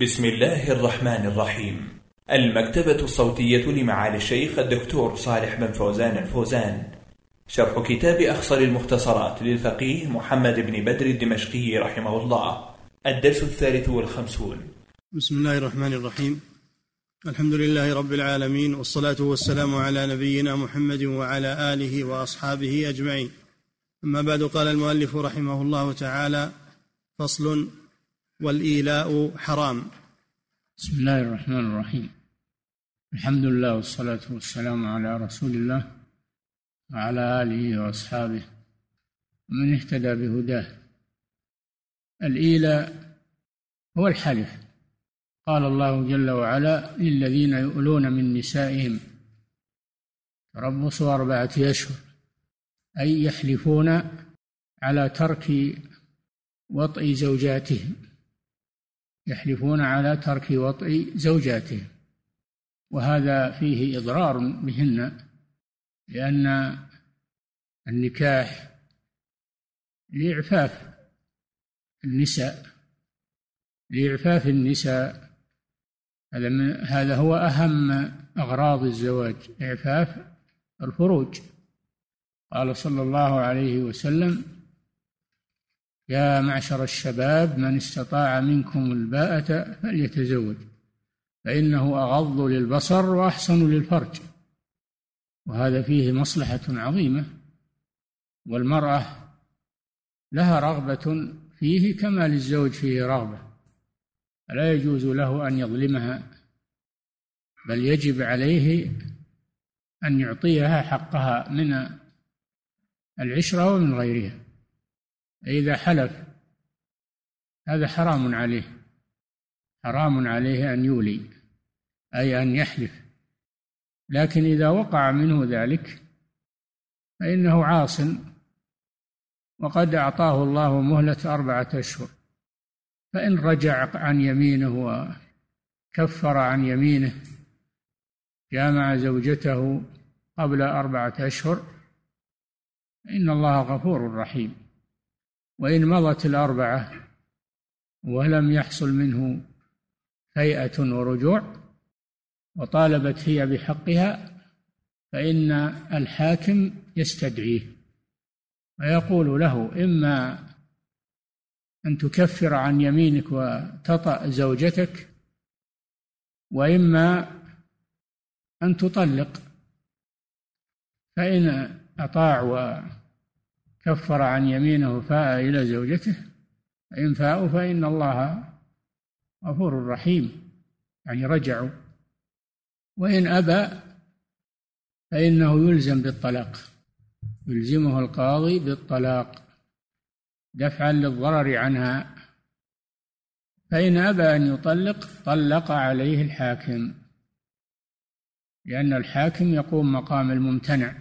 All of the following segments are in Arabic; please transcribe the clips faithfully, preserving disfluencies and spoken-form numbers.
بسم الله الرحمن الرحيم. المكتبة الصوتية لمعالي الشيخ الدكتور صالح بن فوزان الفوزان، شرح كتاب أخصر المختصرات للفقيه محمد بن بدر الدمشقي رحمه الله، الدرس الثالث والخمسون. بسم الله الرحمن الرحيم. الحمد لله رب العالمين، والصلاة والسلام على نبينا محمد وعلى آله وأصحابه أجمعين. أما بعد، قال المؤلف رحمه الله تعالى: فصل: والإيلاء حرام. بسم الله الرحمن الرحيم. الحمد لله والصلاة والسلام على رسول الله وعلى آله وأصحابه ومن اهتدى بهداه. الإيلاء هو الحلف. قال الله جل وعلا: للذين يؤلون من نسائهم تربص أربعة أشهر، أي يحلفون على ترك وطئ زوجاتهم، يحلفون على ترك وطئ زوجاتهم، وهذا فيه إضرار بهن، لأن النكاح لإعفاف النساء لإعفاف النساء هذا هو أهم أغراض الزواج، إعفاف الفروج. قال صلى الله عليه وسلم: يا معشر الشباب، من استطاع منكم الباءة فليتزوج، فإنه أغض للبصر وأحسن للفرج. وهذا فيه مصلحة عظيمة، والمرأة لها رغبة فيه كما للزوج فيه رغبة، فلا يجوز له أن يظلمها، بل يجب عليه أن يعطيها حقها من العشرة ومن غيرها. إذا حلف هذا حرام عليه، حرام عليه أن يولي، أي أن يحلف. لكن إذا وقع منه ذلك فإنه عاص، وقد أعطاه الله مهلة أربعة أشهر، فإن رجع عن يمينه وكفر عن يمينه، جامع زوجته قبل أربعة أشهر، إن الله غفور رحيم. وإن مضت الأربعة ولم يحصل منه هيئة ورجوع وطالبت هي بحقها، فإن الحاكم يستدعيه ويقول له: إما أن تكفر عن يمينك وتطأ زوجتك، وإما أن تطلق. فإن أطاع وكفر عن يمينه فاء إلى زوجته، فإن فاءوا فإن الله غفور رحيم، يعني رجعوا. وإن أبى فإنه يلزم بالطلاق، يلزمه القاضي بالطلاق دفعا للضرر عنها. فإن أبى أن يطلق طلق عليه الحاكم، لأن الحاكم يقوم مقام الممتنع،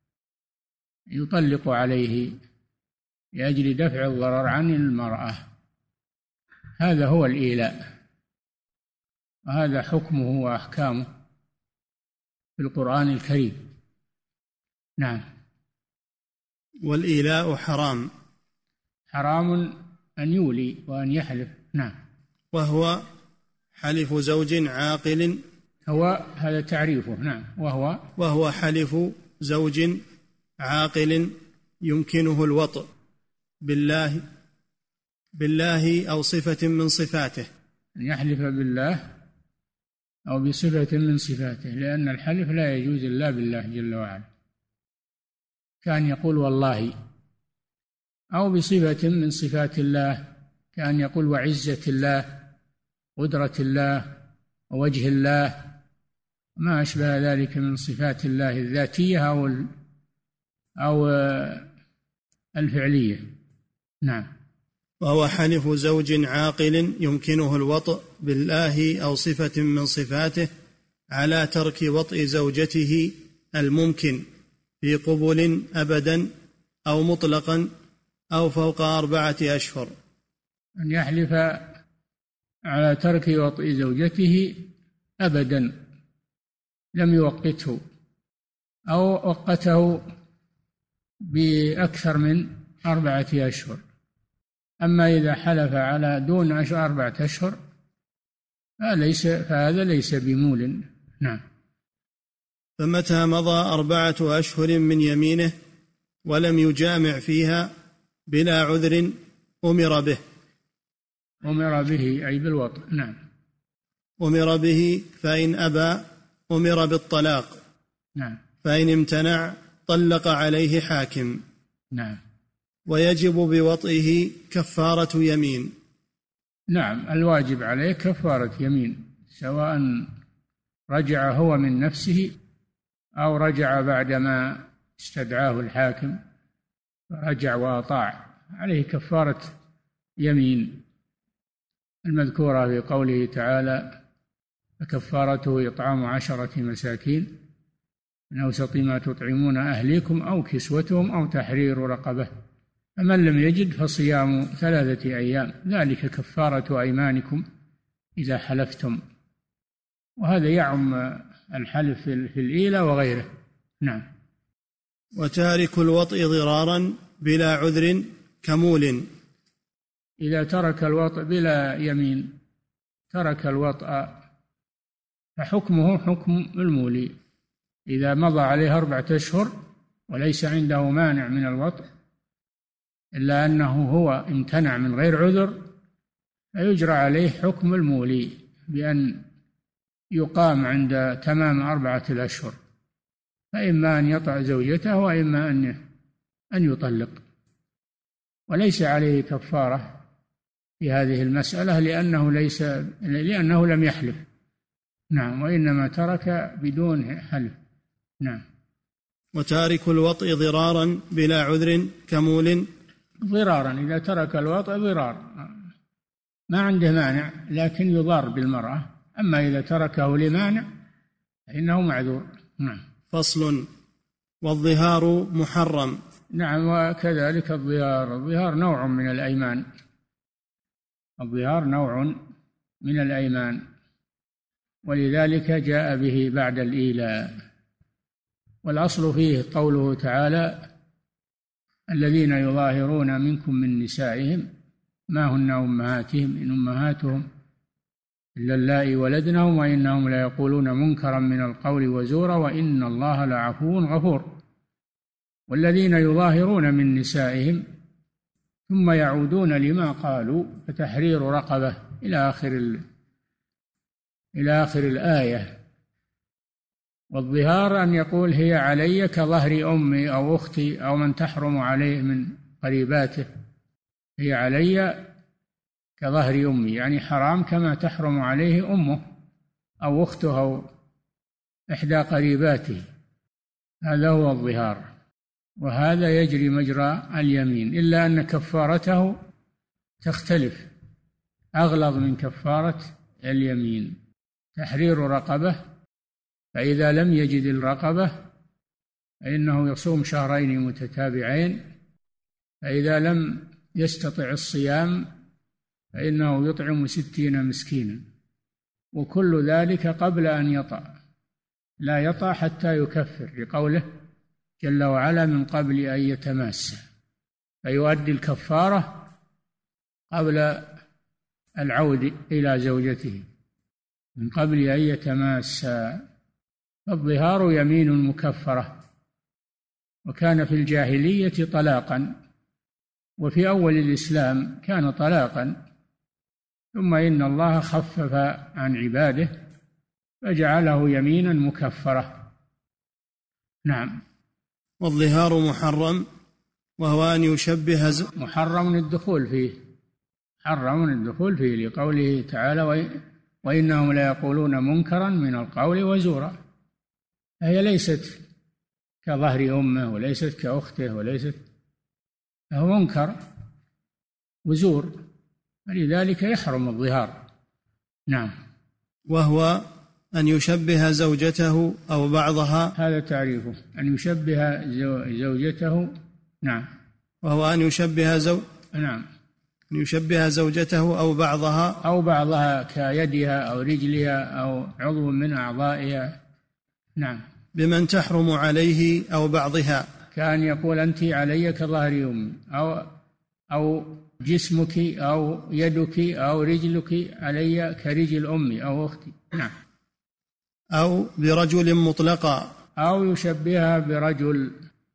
يطلق عليه لأجل دفع الضرر عن المرأة. هذا هو الإيلاء، وهذا حكمه وأحكامه في القرآن الكريم. نعم. والإيلاء حرام. حرام أن يولي وأن يحلف. نعم. وهو حلف زوج عاقل. هو هذا تعريفه. نعم. وهو وهو حلف زوج عاقل يمكنه الوطء بالله بالله أو صفة من صفاته، أن يحلف بالله أو بصفة من صفاته، لأن الحلف لا يجوز إلا بالله جل وعلا. كان يقول والله، أو بصفة من صفات الله، كان يقول وعزة الله، قدرة الله، ووجه الله، ما أشبه ذلك من صفات الله الذاتية أو أو الفعلية. نعم. وهو حلف زوج عاقل يمكنه الوطء بالله أو صفة من صفاته على ترك وطئ زوجته الممكن في قبل أبدا أو مطلقا أو فوق أربعة أشهر. أن يحلف على ترك وطئ زوجته أبدا لم يوقته، أو وقته بأكثر من أربعة أشهر. أما إذا حلف على دون أربعة أشهر فليس فهذا ليس بمول. نعم. فمتى مضى أربعة أشهر من يمينه ولم يجامع فيها بلا عذر أمر به. أمر به أي بالوطء. نعم. أمر به، فإن أبى أمر بالطلاق. نعم. فإن امتنع طلق عليه حاكم. نعم. ويجب بوطئه كفارة يمين. نعم، الواجب عليه كفارة يمين، سواء رجع هو من نفسه أو رجع بعدما استدعاه الحاكم فرجع وأطاع، عليه كفارة يمين المذكورة في قوله تعالى: فكفارته إطعام عشرة مساكين من أوسط ما تطعمون أهليكم أو كسوتهم أو تحرير رقبة، فمن لم يجد فصيام ثلاثة أيام، ذلك كفارة أيمانكم إذا حلفتم. وهذا يعم الحلف في الإيلة وغيره. نعم. وتارك الوطء ضرارا بلا عذر كمول. إذا ترك الوطء بلا يمين، ترك الوطء، فحكمه حكم المولي. إذا مضى عليه أربعة أشهر وليس عنده مانع من الوطء إلا أنه هو امتنع من غير عذر، فيجرى عليه حكم المولي بأن يقام عند تمام أربعة الأشهر، فإما أن يطع زوجته وإما أن أن يطلق، وليس عليه كفارة في هذه المسألة لأنه ليس لأنه لم يحلف. نعم. وإنما ترك بدون حلف. نعم. وتارك الوطء ضرارا بلا عذر كمول. ضرارا، إذا ترك الوطء ضرار ما عنده مانع لكن يضار بالمرأة، أما إذا تركه لمانع فإنه معذور. نعم. فصل. والظهار محرم. نعم. وكذلك الظهار، الظهار نوع من الأيمان، الظهار نوع من الأيمان، ولذلك جاء به بعد الإيلاء. والأصل فيه قوله تعالى: الذين يظاهرون منكم من نسائهم ما هن أمهاتهم إن أمهاتهم إلا اللائي ولدنهم وإنهم ليقولون منكرا من القول وزورا وإن الله لعفو غفور. والذين يظاهرون من نسائهم ثم يعودون لما قالوا فتحرير رقبة إلى آخر ال... إلى آخر الآية. والظهار أن يقول هي علي كظهر أمي أو أختي أو من تحرم عليه من قريباته، هي علي كظهر أمي، يعني حرام كما تحرم عليه أمه أو أخته أو إحدى قريباته، هذا هو الظهار. وهذا يجري مجرى اليمين، إلا أن كفارته تختلف، أغلظ من كفارة اليمين. تحرير رقبة، فإذا لم يجد الرقبة فإنه يصوم شهرين متتابعين، فإذا لم يستطع الصيام فإنه يطعم ستين مسكينا، وكل ذلك قبل أن يطأ، لا يطأ حتى يكفر، لقوله جل وعلا: من قبل أن يتماس، فيؤدي الكفارة قبل العود إلى زوجته، من قبل أن يتماس. فالظهار يمين مكفرة، وكان في الجاهلية طلاقا، وفي أول الإسلام كان طلاقا، ثم إن الله خفف عن عباده فجعله يمينا مكفرة. نعم. والظهار محرم، وهو أن يشبه ز... محرم الدخول فيه، حرم الدخول فيه لقوله تعالى: وإنهم ليقولون منكرا من القول وزورا. هي ليست كظهر أمه وليست كأخته وليست، فهو منكر وزور، فلذلك يحرم الظهار. نعم. وهو أن يشبه زوجته أو بعضها، هذا تعريفه، أن يشبه زوجته. نعم. وهو أن يشبه زو... نعم. أن يشبه زوجته أو بعضها أو بعضها كيدها أو رجلها أو عضو من أعضائها. نعم. بمن تحرم عليه أو بعضها، كان يقول أنت علي كظهر أمي، أو أو جسمك أو يدك أو رجلك علي كرجل أمي أو أختي. نعم. أو برجل مطلقا، أو يشبهها برجل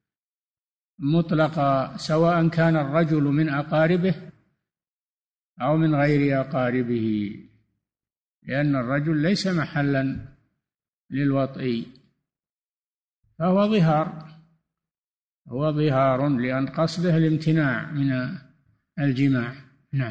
مطلقا، سواء كان الرجل من أقاربه أو من غير أقاربه، لأن الرجل ليس محلا للوطء، فهو ظهار، هو ظهار لأن قصده الامتناع من الجماع. نعم.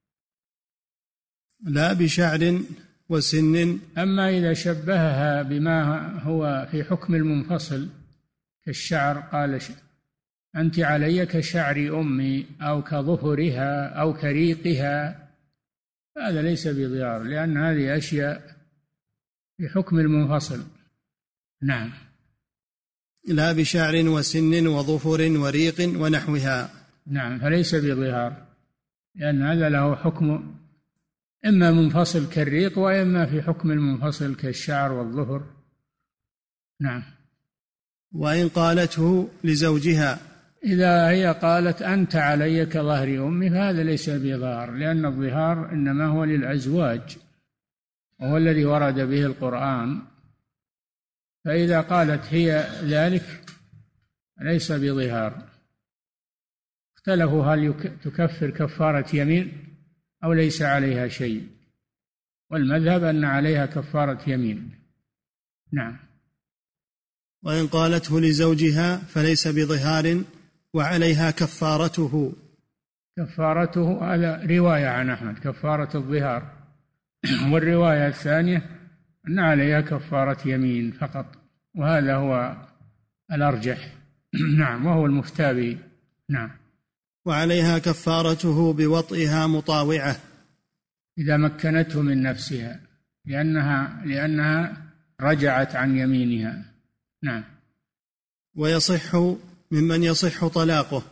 لا بشعر وسن. أما إذا شبهها بما هو في حكم المنفصل كالشعر، قال أنت علي كشعر أمي أو كظهرها أو كريقها، هذا ليس بظهار، لأن هذه أشياء في حكم المنفصل. نعم. لا بشعر وسن وظفر وريق ونحوها. نعم، فليس بظهار، لأن هذا له حكم إما منفصل كالريق وإما في حكم المنفصل كالشعر والظهر. نعم. وإن قالته لزوجها، إذا هي قالت أنت علي كظهر أمي، فهذا ليس بظهار، لأن الظهار إنما هو للأزواج وهو الذي ورد به القرآن، فإذا قالت هي ذلك ليس بظهار. اختلفوا هل تكفر كفارة يمين أو ليس عليها شيء، والمذهب أن عليها كفارة يمين. نعم. وإن قالته لزوجها فليس بظهار وعليها كفارته. كفارته هذا رواية عن أحمد كفارة الظهار، والرواية الثانية أن عليها كفارة يمين فقط، وهذا هو الأرجح. نعم، وهو المفتى به. نعم. وعليها كفارته بوطئها مطاوعة إذا مكنته من نفسها، لأنها لأنها رجعت عن يمينها. نعم. ويصح ممن يصح طلاقه.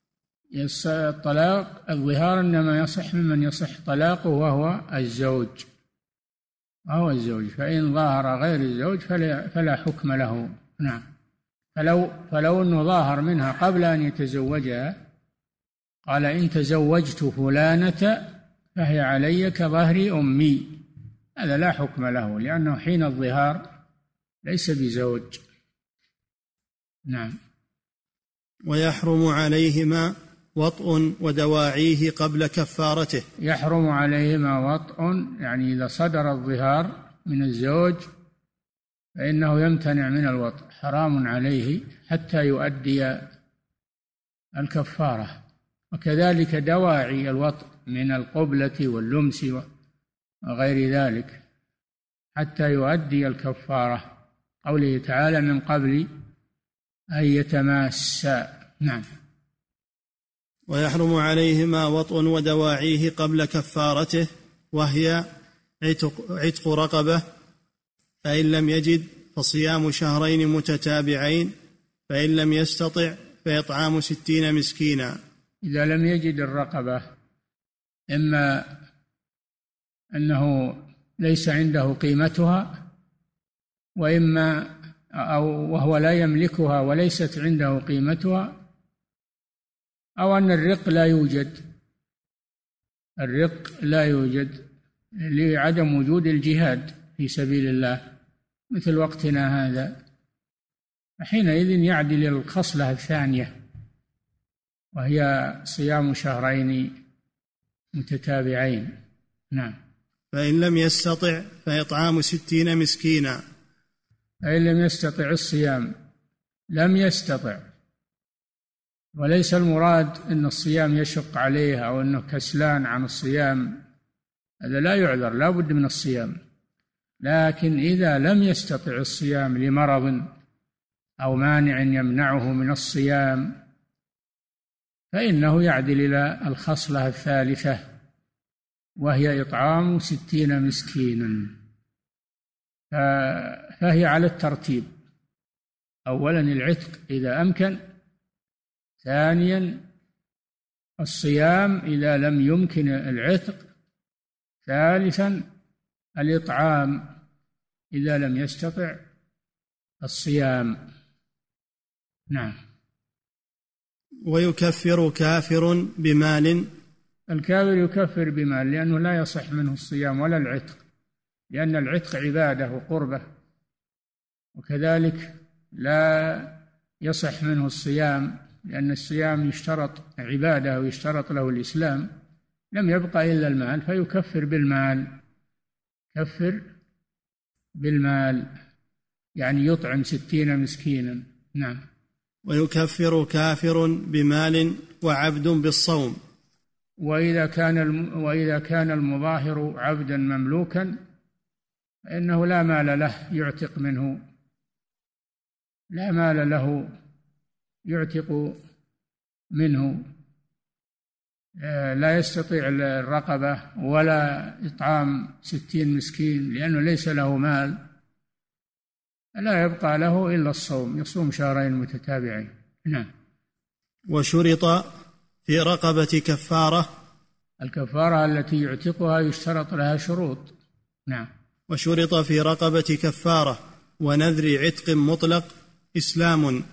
الطلاق الظهار إنما يصح ممن يصح طلاقه وهو الزوج، وهو الزوج، فإن ظاهر غير الزوج فلا, فلا حكم له. نعم. فلو فلو أنه ظاهر منها قبل أن يتزوجها، قال إن تزوجت فلانة فهي علي كظهر أمي، هذا لا حكم له، لأنه حين الظهار ليس بزوج. نعم. ويحرم عليهما وطء ودواعيه قبل كفارته. يحرم عليهما وطء، يعني إذا صدر الظهار من الزوج فإنه يمتنع من الوطء، حرام عليه حتى يؤدي الكفارة. وكذلك دواعي الوطء من القبلة واللمس وغير ذلك حتى يؤدي الكفارة، قوله تعالى من قبل أن يتماسا. نعم. ويحرم عليهما وطء ودواعيه قبل كفارته، وهي عتق, عتق رقبة، فإن لم يجد فصيام شهرين متتابعين، فإن لم يستطع فإطعام ستين مسكينا. إذا لم يجد الرقبة، إما أنه ليس عنده قيمتها، وإما أو وهو لا يملكها وليست عنده قيمتها، أو أن الرق لا يوجد، الرق لا يوجد لعدم وجود الجهاد في سبيل الله مثل وقتنا هذا، فحينئذ يعدل الخصلة الثانية وهي صيام شهرين متتابعين. نعم. فإن لم يستطع فإطعام ستين مسكينا. فإن لم يستطع الصيام، لم يستطع، وليس المراد أن الصيام يشق عليه أو أنه كسلان عن الصيام، هذا لا يعذر، لا بد من الصيام. لكن إذا لم يستطع الصيام لمرض أو مانع يمنعه من الصيام فإنه يعدل إلى الخصلة الثالثة وهي إطعام ستين مسكينا، فهي على الترتيب: أولا العتق إذا أمكن، ثانيا الصيام إذا لم يمكن العتق، ثالثا الإطعام إذا لم يستطع الصيام. نعم. ويكفر كافر بمال الكافر يكفر بمال، لأنه لا يصح منه الصيام ولا العتق، لأن العتق عبادة وقربة، وكذلك لا يصح منه الصيام، لأن الصيام يشترط عبادة ويشترط له الإسلام. لم يبقى إلا المال، فيكفر بالمال، كفر بالمال، يعني يطعم ستين مسكينا. نعم. ويكفر كافر بمال وعبد بالصوم. وإذا كان وإذا كان المظاهر عبدا مملوكا فإنه لا مال له يعتق منه، لا مال له يعتق منه، لا يستطيع الرقبة ولا إطعام ستين مسكين، لأنه ليس له مال، لا يبقى له إلا الصوم، يصوم شهرين متتابعين. نعم. وشرط في رقبة كفارة. الكفارة التي يعتقها يشترط لها شروط. نعم. وشرط في رقبة كفارة ونذر عتق مطلق إسلام.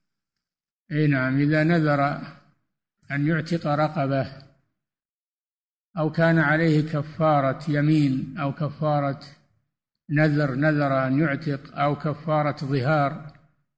أي نعم، إذا نذر أن يعتق رقبة أو كان عليه كفارة يمين أو كفارة نذر نذر أن يعتق أو كفارة ظهار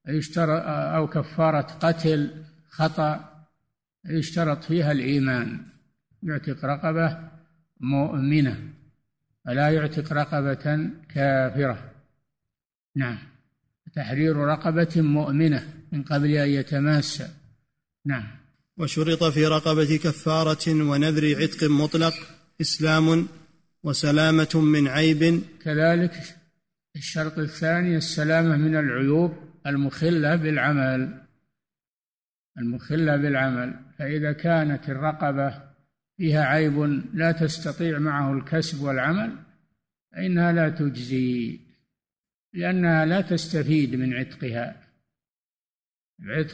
أو كفارة قتل خطأ، يشترط فيها الإيمان، يعتق رقبة مؤمنة فلا يعتق رقبة كافرة. نعم. تحرير رقبة مؤمنة من قبل أن يتماسى. نعم. وشرط في رقبة كفارة ونذر عتق مطلق إسلام وسلامة من عيب. كذلك الشرط الثاني السلامة من العيوب المخلة بالعمل، المخلة بالعمل، فإذا كانت الرقبة فيها عيب لا تستطيع معه الكسب والعمل فإنها لا تجزي، لأنها لا تستفيد من عتقها. العتق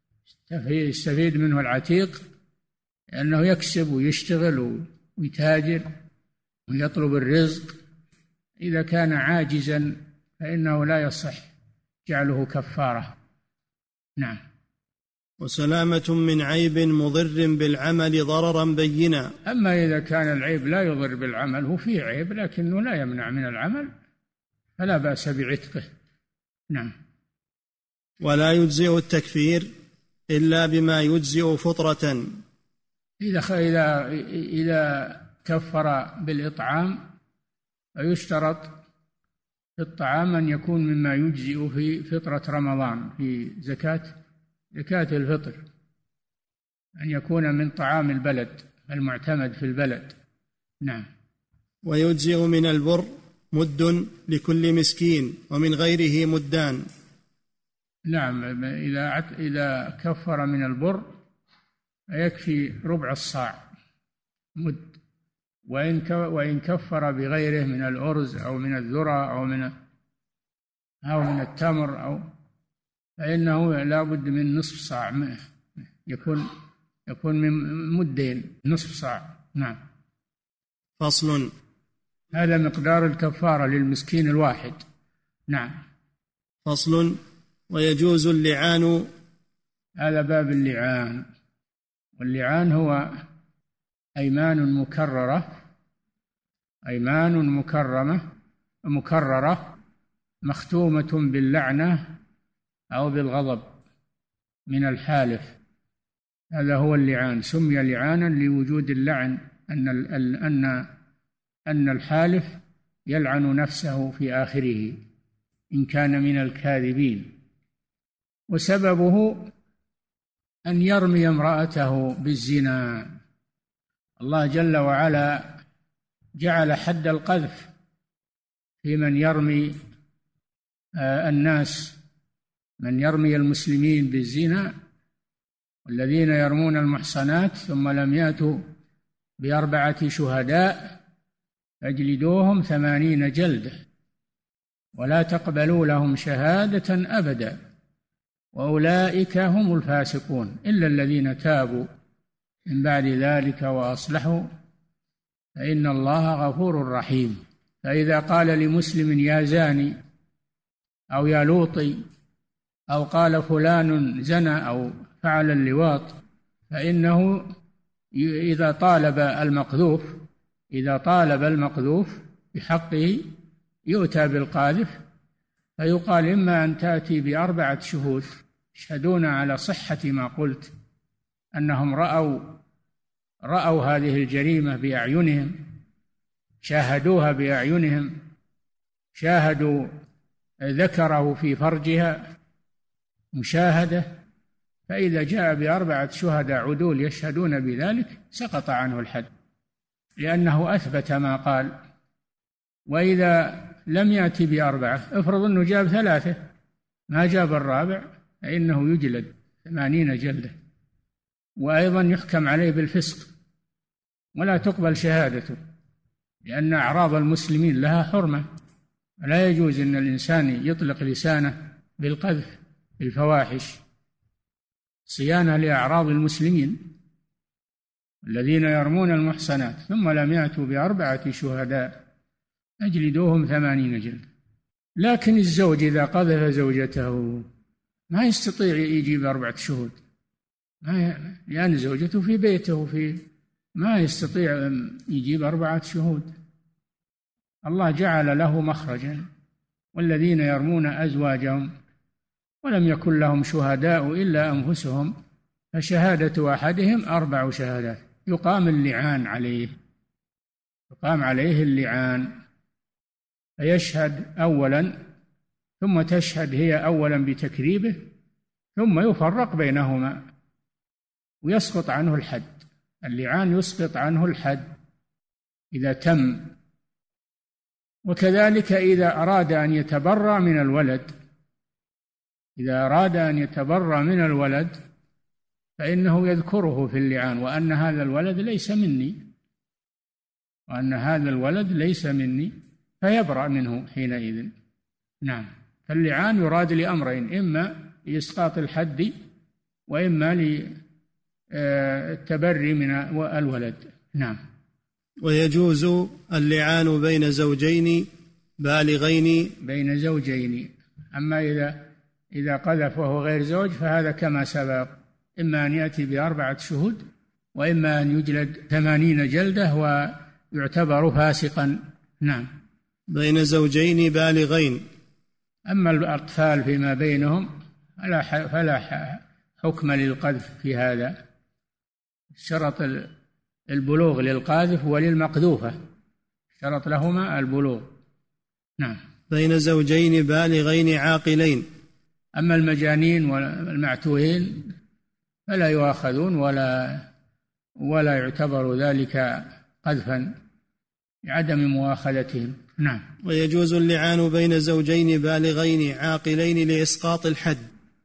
يستفيد منه العتيق لأنه يكسب ويشتغل ويتاجر ويطلب الرزق. إذا كان عاجزا فإنه لا يصح جعله كفارة. نعم. وسلامة من عيب مضر بالعمل ضررا بينا. أما إذا كان العيب لا يضر بالعمل، هو فيه عيب لكنه لا يمنع من العمل، فلا بأس بعتقه. نعم. ولا يجزئ التكفير إلا بما يجزئ فطرة. إذا إذا إذا كفر بالإطعام فيشترط في الطعام أن يكون مما يجزئ في فطرة رمضان، في زكاة زكاة الفطر، أن يكون من طعام البلد المعتمد في البلد. نعم. ويجزئ من البر مد لكل مسكين ومن غيره مدان. نعم. إذا إذا كفر من البر يكفي ربع الصاع مد، وإن وإن كفر بغيره من الأرز أو من الذرة أو من أو من التمر أو فإنه لا بد من نصف صاع، يكون يكون من مدين نصف صاع. نعم. فصل. هذا مقدار الكفارة للمسكين الواحد. نعم. فصل. ويجوز اللعان. هذا باب اللعان، واللعان هو أيمان مكررة، أيمان مكرمة مكررة مختومة باللعنة أو بالغضب من الحالف، هذا هو اللعان. سمي لعانا لوجود اللعن، أن أن أن الحالف يلعن نفسه في آخره إن كان من الكاذبين، وسببه أن يرمي امرأته بالزنا. الله جل وعلا جعل حد القذف في من يرمي الناس، من يرمي المسلمين بالزنا، والذين يرمون المحصنات ثم لم يأتوا بأربعة شهداء فاجلدوهم ثمانين جلدة ولا تقبلوا لهم شهادة أبدا وأولئك هم الفاسقون إلا الذين تابوا من بعد ذلك وأصلحوا فإن الله غفور رحيم. فإذا قال لمسلم يا زاني أو يا لوطي أو قال فلان زنى أو فعل اللواط فإنه إذا طالب المقذوف إذا طالب المقذوف بحقه يؤتى بالقاذف فيقال إما أن تأتي بأربعة شهود يشهدون على صحة ما قلت، أنهم رأوا رأوا هذه الجريمة بأعينهم، شاهدوها بأعينهم، شاهدوا ذكره في فرجها مشاهدة، فإذا جاء بأربعة شهداء عدول يشهدون بذلك سقط عنه الحد لأنه أثبت ما قال. وإذا لم يأتي بأربعة، افرض أنه جاب ثلاثة ما جاب الرابع، فإنه يجلد ثمانين جلدة، وأيضا يحكم عليه بالفسق ولا تقبل شهادته، لأن أعراض المسلمين لها حرمة، لا يجوز أن الإنسان يطلق لسانه بالقذف بالفواحش، صيانة لأعراض المسلمين الذين يرمون المحصنات ثم لم يأتوا بأربعة شهداء أجلدوهم ثمانين جلدة. لكن الزوج إذا قذف زوجته ما يستطيع يجيب أربعة شهود، ما لأن زوجته في بيته في ما يستطيع يجيب أربعة شهود. الله جعل له مخرجا: والذين يرمون أزواجهم ولم يكن لهم شهداء إلا أنفسهم فشهادة أحدهم أربع شهادات، يقام اللعان عليه يقام عليه اللعان فيشهد أولا، ثم تشهد هي أولا بتكذيبه، ثم يفرق بينهما ويسقط عنه الحد. اللعان يسقط عنه الحد إذا تم. وكذلك إذا أراد أن يتبرأ من الولد إذا أراد أن يتبرأ من الولد فإنه يذكره في اللعان وأن هذا الولد ليس مني وأن هذا الولد ليس مني فيبرأ منه حينئذ. نعم. فاللعان يراد لأمرين: إما لإسقاط الحد وإما للتبري من الولد. نعم. ويجوز اللعان بين زوجين بالغين بين زوجين. أما إذا إذا قذف وهو غير زوج فهذا كما سبق: إما أن يأتي بأربعة شهود وإما أن يجلد ثمانين جلدة ويعتبر فاسقا. نعم. بين زوجين بالغين. أما الأطفال فيما بينهم فلا حكم للقذف في هذا، شرط البلوغ للقاذف وللمقذوفة، شرط لهما البلوغ. نعم. بين زوجين بالغين عاقلين. أما المجانين والمعتوهين فلا يؤاخذون ولا ولا يعتبر ذلك قذفا لعدم مؤاخذتهم. نعم. ويجوز اللعان بين زوجين بالغين عاقلين لإسقاط الحد.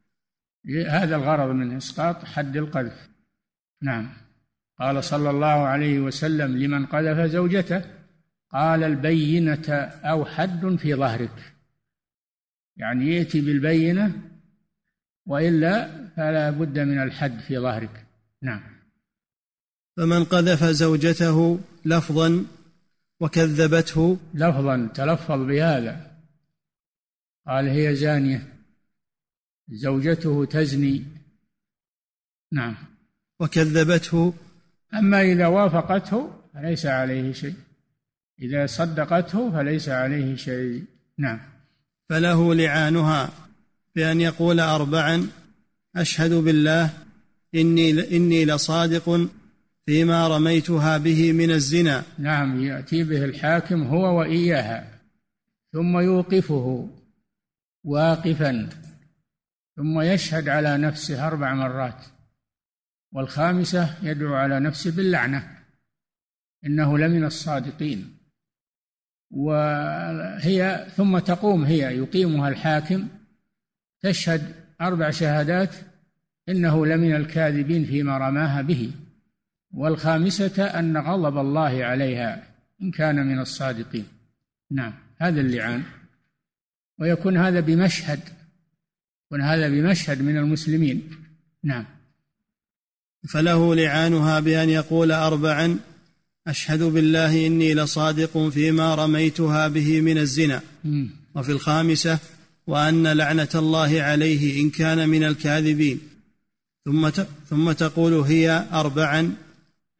هذا الغرض من إسقاط حد القذف. نعم. قال صلى الله عليه وسلم لمن قذف زوجته: قال البينة أو حد في ظهرك، يعني يأتي بالبينة وإلا فلا بد من الحد في ظهرك. نعم. فمن قذف زوجته لفظا وكذبته لفظا تلفظ بهذا، قال هي زانية، زوجته تزني. نعم. وكذبته. أما إذا وافقته فليس عليه شيء، إذا صدقته فليس عليه شيء. نعم. فله لعانها بأن يقول أربعا: أشهد بالله إني, إني لصادق فيما رميتها به من الزنا. نعم. يأتي به الحاكم هو وإياها ثم يوقفه واقفا ثم يشهد على نفسه أربع مرات، والخامسة يدعو على نفسه باللعنة إنه لمن الصادقين. وهي ثم تقوم هي يقيمها الحاكم تشهد أربع شهادات إنه لمن الكاذبين فيما رماها به، والخامسة أن غضب الله عليها إن كان من الصادقين. نعم. هذا اللعان، ويكون هذا بمشهد يكون هذا بمشهد من المسلمين. نعم. فله لعانها بأن يقول أربعا: أشهد بالله إني لصادق فيما رميتها به من الزنا. م. وفي الخامسة: وأن لعنة الله عليه إن كان من الكاذبين. ثم ثم تقول هي أربعا: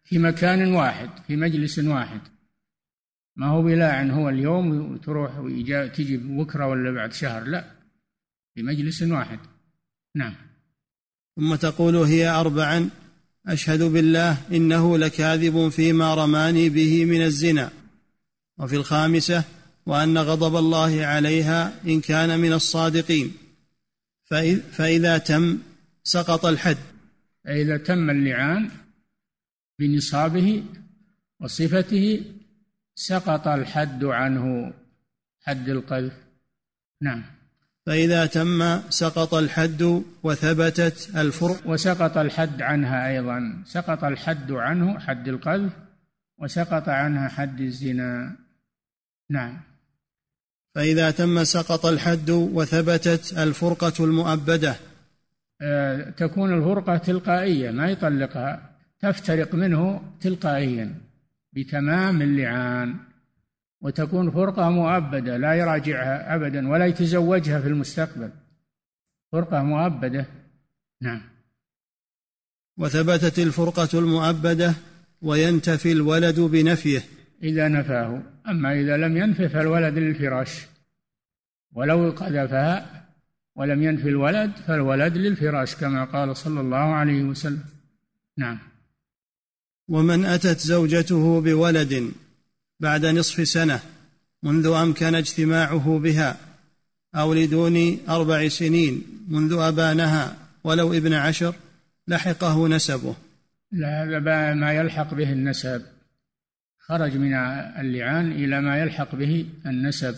في مكان واحد في مجلس واحد، ما هو بلاع هو اليوم وتروح وتجي بكرة ولا بعد شهر، لا، في مجلس واحد. نعم. ثم تقول هي أربعا: أشهد بالله إنه لكاذب فيما رماني به من الزنا. وفي الخامسة: وأن غضب الله عليها إن كان من الصادقين. فإذا تم سقط الحد. فإذا تم اللعان بنصابه وصفته سقط الحد عنه، حد القذف. نعم. فإذا تم سقط الحد وثبتت الفرق. وسقط الحد عنها أيضا، سقط الحد عنه حد القذف، وسقط عنها حد الزنا. نعم. فإذا تم سقط الحد وثبتت الفرقة المؤبدة. أه تكون الفرقة تلقائية، ما يطلقها، تفترق منه تلقائيا بتمام اللعان، وتكون فرقة مؤبدة لا يراجعها أبدا ولا يتزوجها في المستقبل، فرقة مؤبدة. نعم. وثبتت الفرقة المؤبدة وينتفي الولد بنفيه إذا نفاه. أما إذا لم ينفه فالولد للفراش، ولو قذفها ولم ينفي الولد فالولد للفراش كما قال صلى الله عليه وسلم. نعم. ومن أتت زوجته بولد بعد نصف سنة منذ أمكن اجتماعه بها، أو لدون أربع سنين منذ أبانها ولو ابن عشر، لحقه نسبه. لا، هذا ما يلحق به النسب، خرج من اللعان إلى ما يلحق به النسب.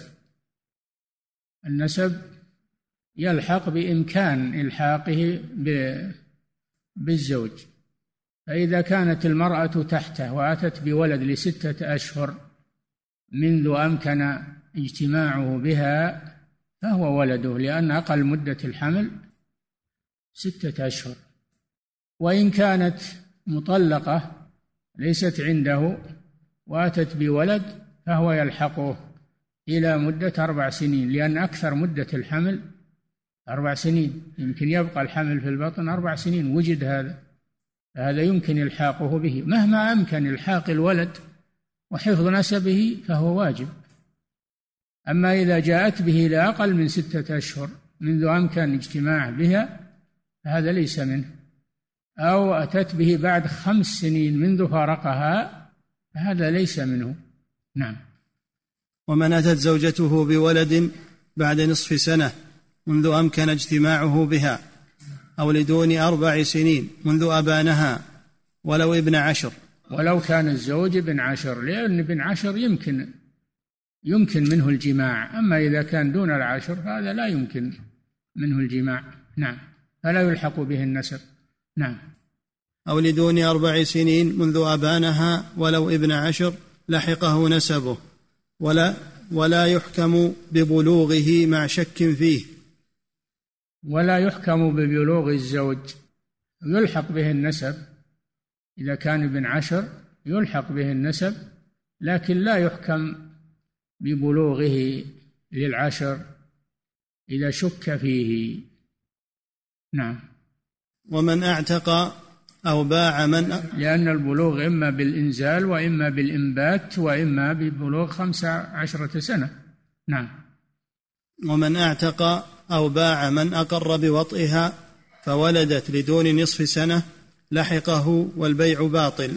النسب يلحق بإمكان إلحاقه بالزوج. فإذا كانت المرأة تحته وأتت بولد لستة أشهر منذ أمكن اجتماعه بها فهو ولده، لأن أقل مدة الحمل ستة أشهر. وإن كانت مطلقة ليست عنده وأتت بولد فهو يلحقه إلى مدة أربع سنين، لأن أكثر مدة الحمل أربع سنين، يمكن يبقى الحمل في البطن أربع سنين، وجد هذا، هذا يمكن إلحاقه به. مهما أمكن إلحاق الولد وحفظ نسبه فهو واجب. أما إذا جاءت به لأقل من ستة أشهر منذ أمكن اجتماع بها فهذا ليس منه، أو أتت به بعد خمس سنين منذ فارقها فهذا ليس منه. نعم. ومن أتت زوجته بولد بعد نصف سنة منذ أمكن اجتماعه بها، أو لدون أربع سنين منذ أبانها ولو ابن عشر. ولو كان الزوج ابن عشر، لأن ابن عشر يمكن يمكن منه الجماع، أما إذا كان دون العشر هذا لا يمكن منه الجماع. نعم. فلا يلحق به النسب. نعم. أو لدون أربع سنين منذ أبانها ولو ابن عشر، لحقه نسبه، ولا ولا يحكم ببلوغه مع شك فيه. ولا يحكم ببلوغ الزوج، يلحق به النسب إذا كان ابن عشر، يلحق به النسب، لكن لا يحكم ببلوغه للعشر إذا شك فيه. نعم. ومن اعتق أو باع من لأن البلوغ إما بالإنزال وإما بالإنبات وإما ببلوغ خمس عشرة سنة. نعم. ومن اعتق أو باع من أقر بوطئها فولدت لدون نصف سنة، لحقه والبيع باطل.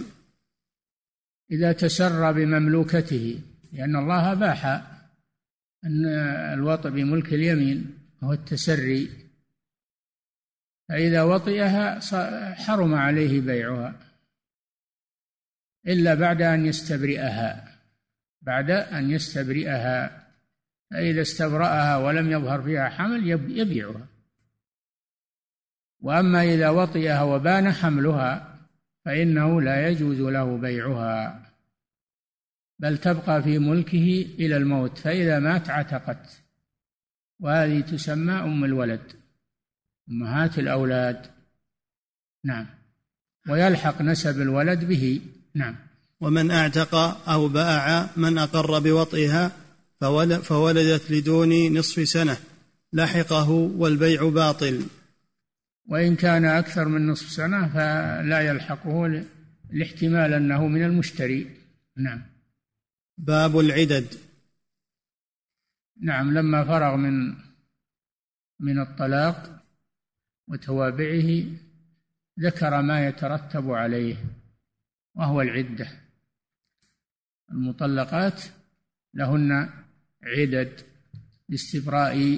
إذا تسرى بمملوكته، لأن الله باح أن الوطئ بملك اليمين هو التسري، فإذا وطئها حرم عليه بيعها إلا بعد أن يستبرئها، بعد أن يستبرئها، فإذا استبرأها ولم يظهر فيها حمل يبيعها. وأما إذا وطئها وبان حملها فإنه لا يجوز له بيعها، بل تبقى في ملكه إلى الموت، فإذا مات عتقت، وهذه تسمى أم الولد، أمهات الأولاد. نعم. ويلحق نسب الولد به. نعم. ومن اعتق أو باع من أقر بوطئها فولدت لدون نصف سنة، لحقه والبيع باطل. وإن كان أكثر من نصف سنة فلا يلحقه الاحتمال أنه من المشتري. نعم. باب العدد. نعم، لما فرغ من من الطلاق وتوابعه ذكر ما يترتب عليه وهو العدة. المطلقات لهن عدد لاستبراء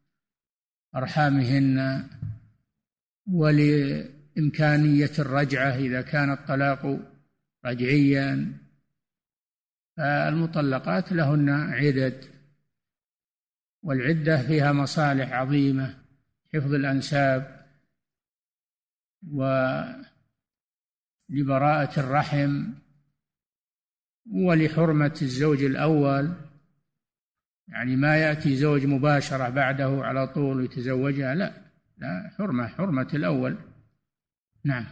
أرحامهن ولإمكانية الرجعة إذا كان الطلاق رجعيا، فالمطلقات لهن عدد، والعدة فيها مصالح عظيمة: حفظ الأنساب، ولبراءة الرحم، ولحرمة الزوج الأول، يعني ما يأتي زوج مباشرة بعده على طول يتزوجها، لا لا، حرمة حرمة الأول. نعم.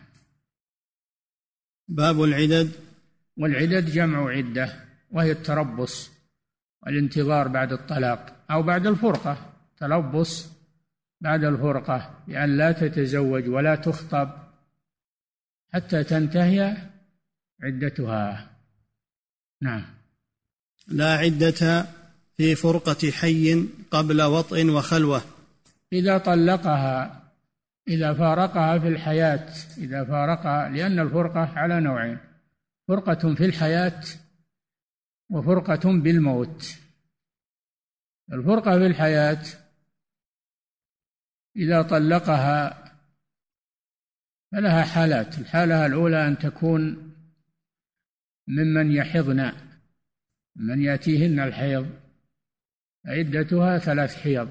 باب العدد. والعدد جمع عدة، وهي التربص والانتظار بعد الطلاق أو بعد الفرقة. تربص بعد الفرقة لأن لا تتزوج ولا تخطب حتى تنتهي عدتها. نعم. لا عدة في فرقة حي قبل وطء وخلوة. إذا طلقها، إذا فارقها في الحياة، إذا فارقها، لأن الفرقة على نوعين: فرقة في الحياة وفرقة بالموت. الفرقة في الحياة إذا طلقها فلها حالات. الحالة الأولى أن تكون ممن يحضن، من يأتيهن الحيض، عدتها ثلاث حيض.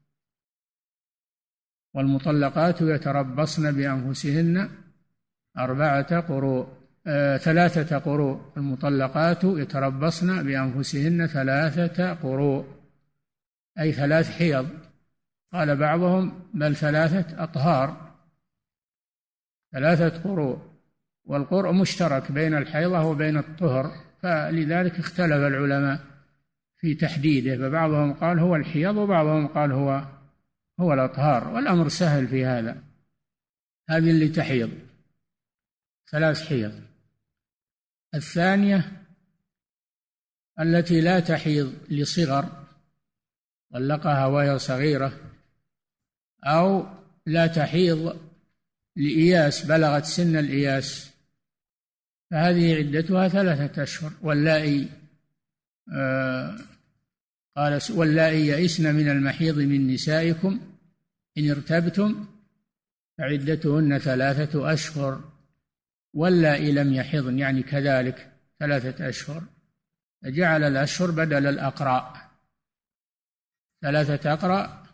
والمطلقات يتربصن بأنفسهن أربعة قروء آه، ثلاثة قروء. المطلقات يتربصن بأنفسهن ثلاثة قروء، أي ثلاث حيض. قال بعضهم بل ثلاثة أطهار، ثلاثة قروء. والقرء مشترك بين الحيضة وبين الطهر، فلذلك اختلف العلماء في تحديده، فبعضهم قال هو الحيض وبعضهم قال هو هو الأطهار، والأمر سهل في هذا. هذه اللي تحيض ثلاث حيض. الثانية التي لا تحيض لصغر، طلقها وهي صغيرة، أو لا تحيض لإياس، بلغت سن الإياس، فهذه عدتها ثلاثة أشهر. واللائي آه قال واللائي يئسن من المحيض من نسائكم إن ارتبتم فعدتهن ثلاثة أشهر، واللائي لم يحضن يعني كذلك ثلاثة أشهر. جعل الأشهر بدل الأقراء، ثلاثة أقراء،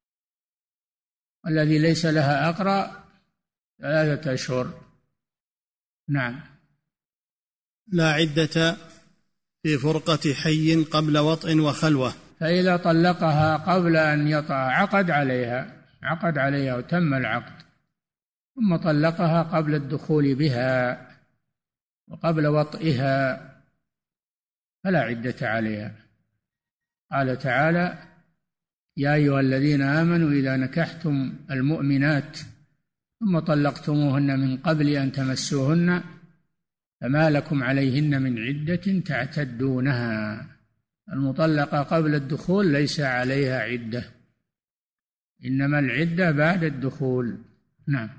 الذي ليس لها أقراء ثلاثة أشهر. نعم. لا عدة في فرقة حي قبل وطء وخلوة. فإذا طلقها قبل أن يطأ عقد عليها عقد عليها وتم العقد، ثم طلقها قبل الدخول بها وقبل وطئها فلا عدة عليها. قال تعالى: يا أيها الذين آمنوا إذا نكحتم المؤمنات ثم طلقتموهن من قبل أن تمسوهن فما لكم عليهن من عدة تعتدونها. المطلقة قبل الدخول ليس عليها عدة، إنما العدة بعد الدخول. نعم.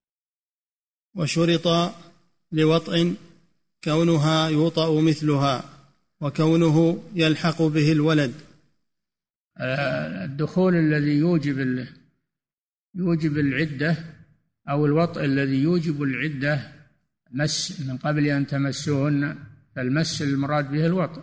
وشرط لوطء كونها يوطأ مثلها وكونه يلحق به الولد. الدخول الذي يوجب يوجب العدة أو الوطء الذي يوجب العدة مس من قبل أن تمسوهن، فالمس المراد به الوطء.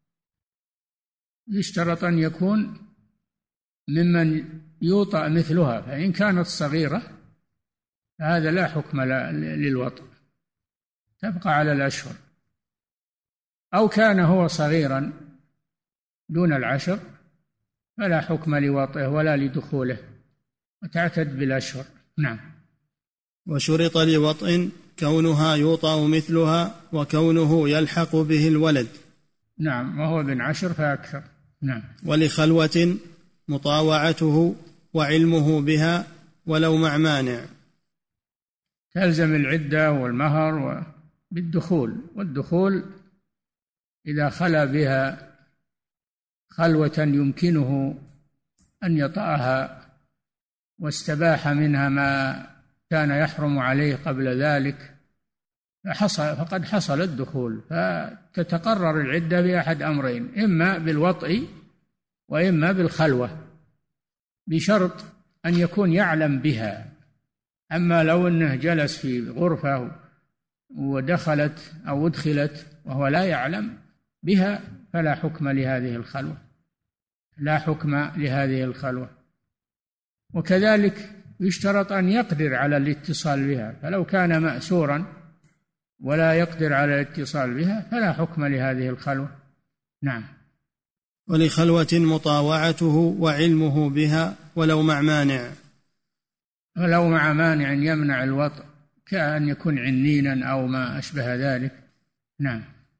يشترط أن يكون ممن يوطأ مثلها، فإن كانت صغيرة فهذا لا حكم للوطء، تبقى على الأشهر. أو كان هو صغيرا دون العشر فلا حكم لوطئه ولا لدخوله، وتعتد بالأشهر. نعم. وشرط لوطء كونها يوطأ مثلها وكونه يلحق به الولد. نعم، وهو ابن عشر فأكثر. نعم. ولخلوة مطاوعته وعلمه بها ولو مع مانع. تلزم العدة والمهر بالدخول، والدخول إذا خلا بها خلوة يمكنه أن يطأها واستباح منها ما كان يحرم عليه قبل ذلك فحصل فقد حصل الدخول، فتتقرر العدة بأحد أمرين: إما بالوطء وإما بالخلوة، بشرط أن يكون يعلم بها. أما لو أنه جلس في غرفة ودخلت أو أدخلت وهو لا يعلم بها فلا حكم لهذه الخلوة، لا حكم لهذه الخلوة. وكذلك يشترط أن يقدر على الاتصال بها، فلو كان مأسورا ولا يقدر على الاتصال بها فلا حكم لهذه الخلوة. نعم. ولخلوة مطاوعته وعلمه بها ولو مع مانع، ولو مع مانع يمنع الوطء كأن يكون عنينا أو ما أشبه ذلك. نعم.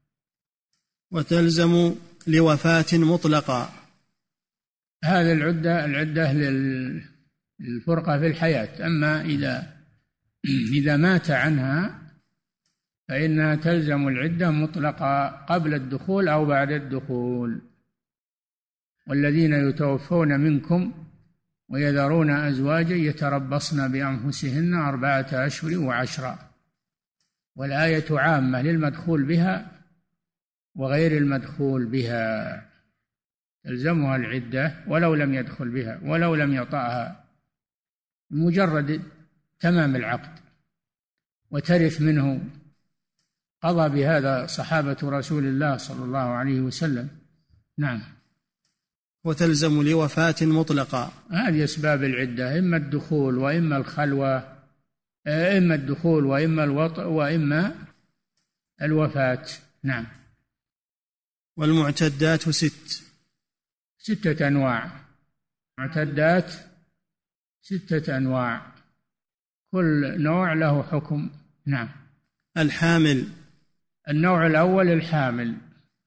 وتلزم لوفاة مطلقة، هذا العدة العدة للفرقة في الحياة. أما إذا إذا مات عنها فإنها تلزم العدة مطلقة قبل الدخول أو بعد الدخول. والذين يتوفون منكم ويذرون أزواجا يتربصن بأنفسهن أربعة أشهر وعشرا، والآية عامة للمدخول بها وغير المدخول بها، تلزمها العدة ولو لم يدخل بها ولو لم يطأها، مجرد تمام العقد، وترث منه. قضى بهذا صحابة رسول الله صلى الله عليه وسلم. نعم. وتلزم لوفاة مطلقة، هذه أسباب العدة: إما الدخول وإما الخلوة، إما الدخول وإما الوطء وإما الوفاة. نعم. والمعتدات ست ستة أنواع، معتدات ستة أنواع، كل نوع له حكم. نعم. الحامل، النوع الأول الحامل،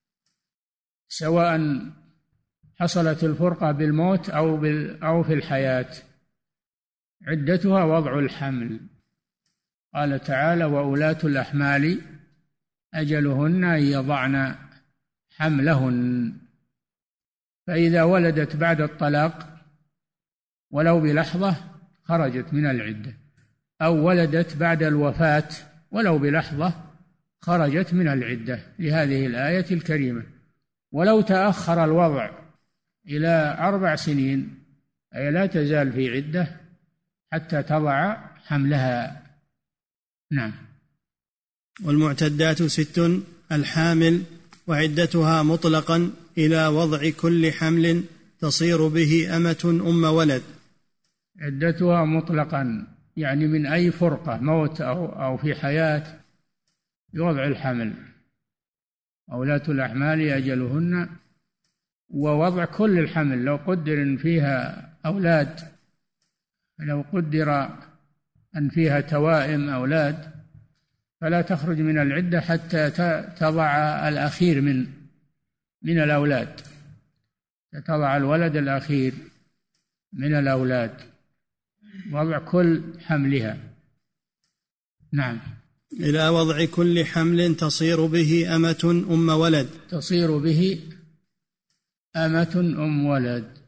سواء حصلت الفرقة بالموت أو بال أو في الحياة، عدتها وضع الحمل. قال تعالى: وأولاة الأحمال أجلهن أن يضعن حملهن. فإذا ولدت بعد الطلاق ولو بلحظة خرجت من العدة، أو ولدت بعد الوفاة ولو بلحظة خرجت من العدة لهذه الآية الكريمة. ولو تأخر الوضع إلى أربع سنين أي لا تزال في عدة حتى تضع حملها. نعم. والمعتدات ست: الحامل وعدتها مطلقا إلى وضع كل حمل تصير به أمة أم ولد. عدتها مطلقا يعني من أي فرقة، موت أو أو في حياة، بوضع الحمل. أولاة الأحمال أجلهن، ووضع كل الحمل. لو قدر إن فيها أولاد، لو قدر أن فيها توائم أولاد فلا تخرج من العدة حتى تضع الأخير من من الأولاد، تضع الولد الأخير من الأولاد، وضع كل حملها. نعم. إلى وضع كل حمل تصير به أمة أم ولد، تصير به أمة أم ولد.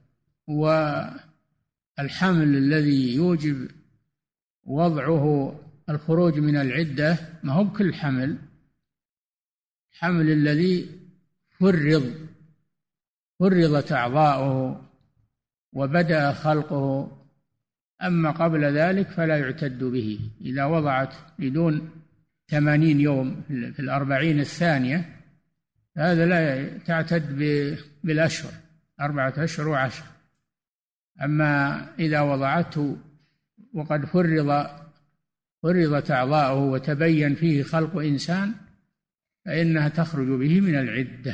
والحمل الذي يوجب وضعه الخروج من العدة ما هو بكل حمل، الحمل الذي فرض فرضت أعضاؤه وبدأ خلقه، أما قبل ذلك فلا يعتد به. إذا وضعت بدون ثمانين يوم في الأربعين الثانية هذا لا تعتد بالأشهر، أربعة أشهر وعشر. أما إذا وضعته وقد فرض فرضت أعضاؤه وتبين فيه خلق إنسان فإنها تخرج به من العدة،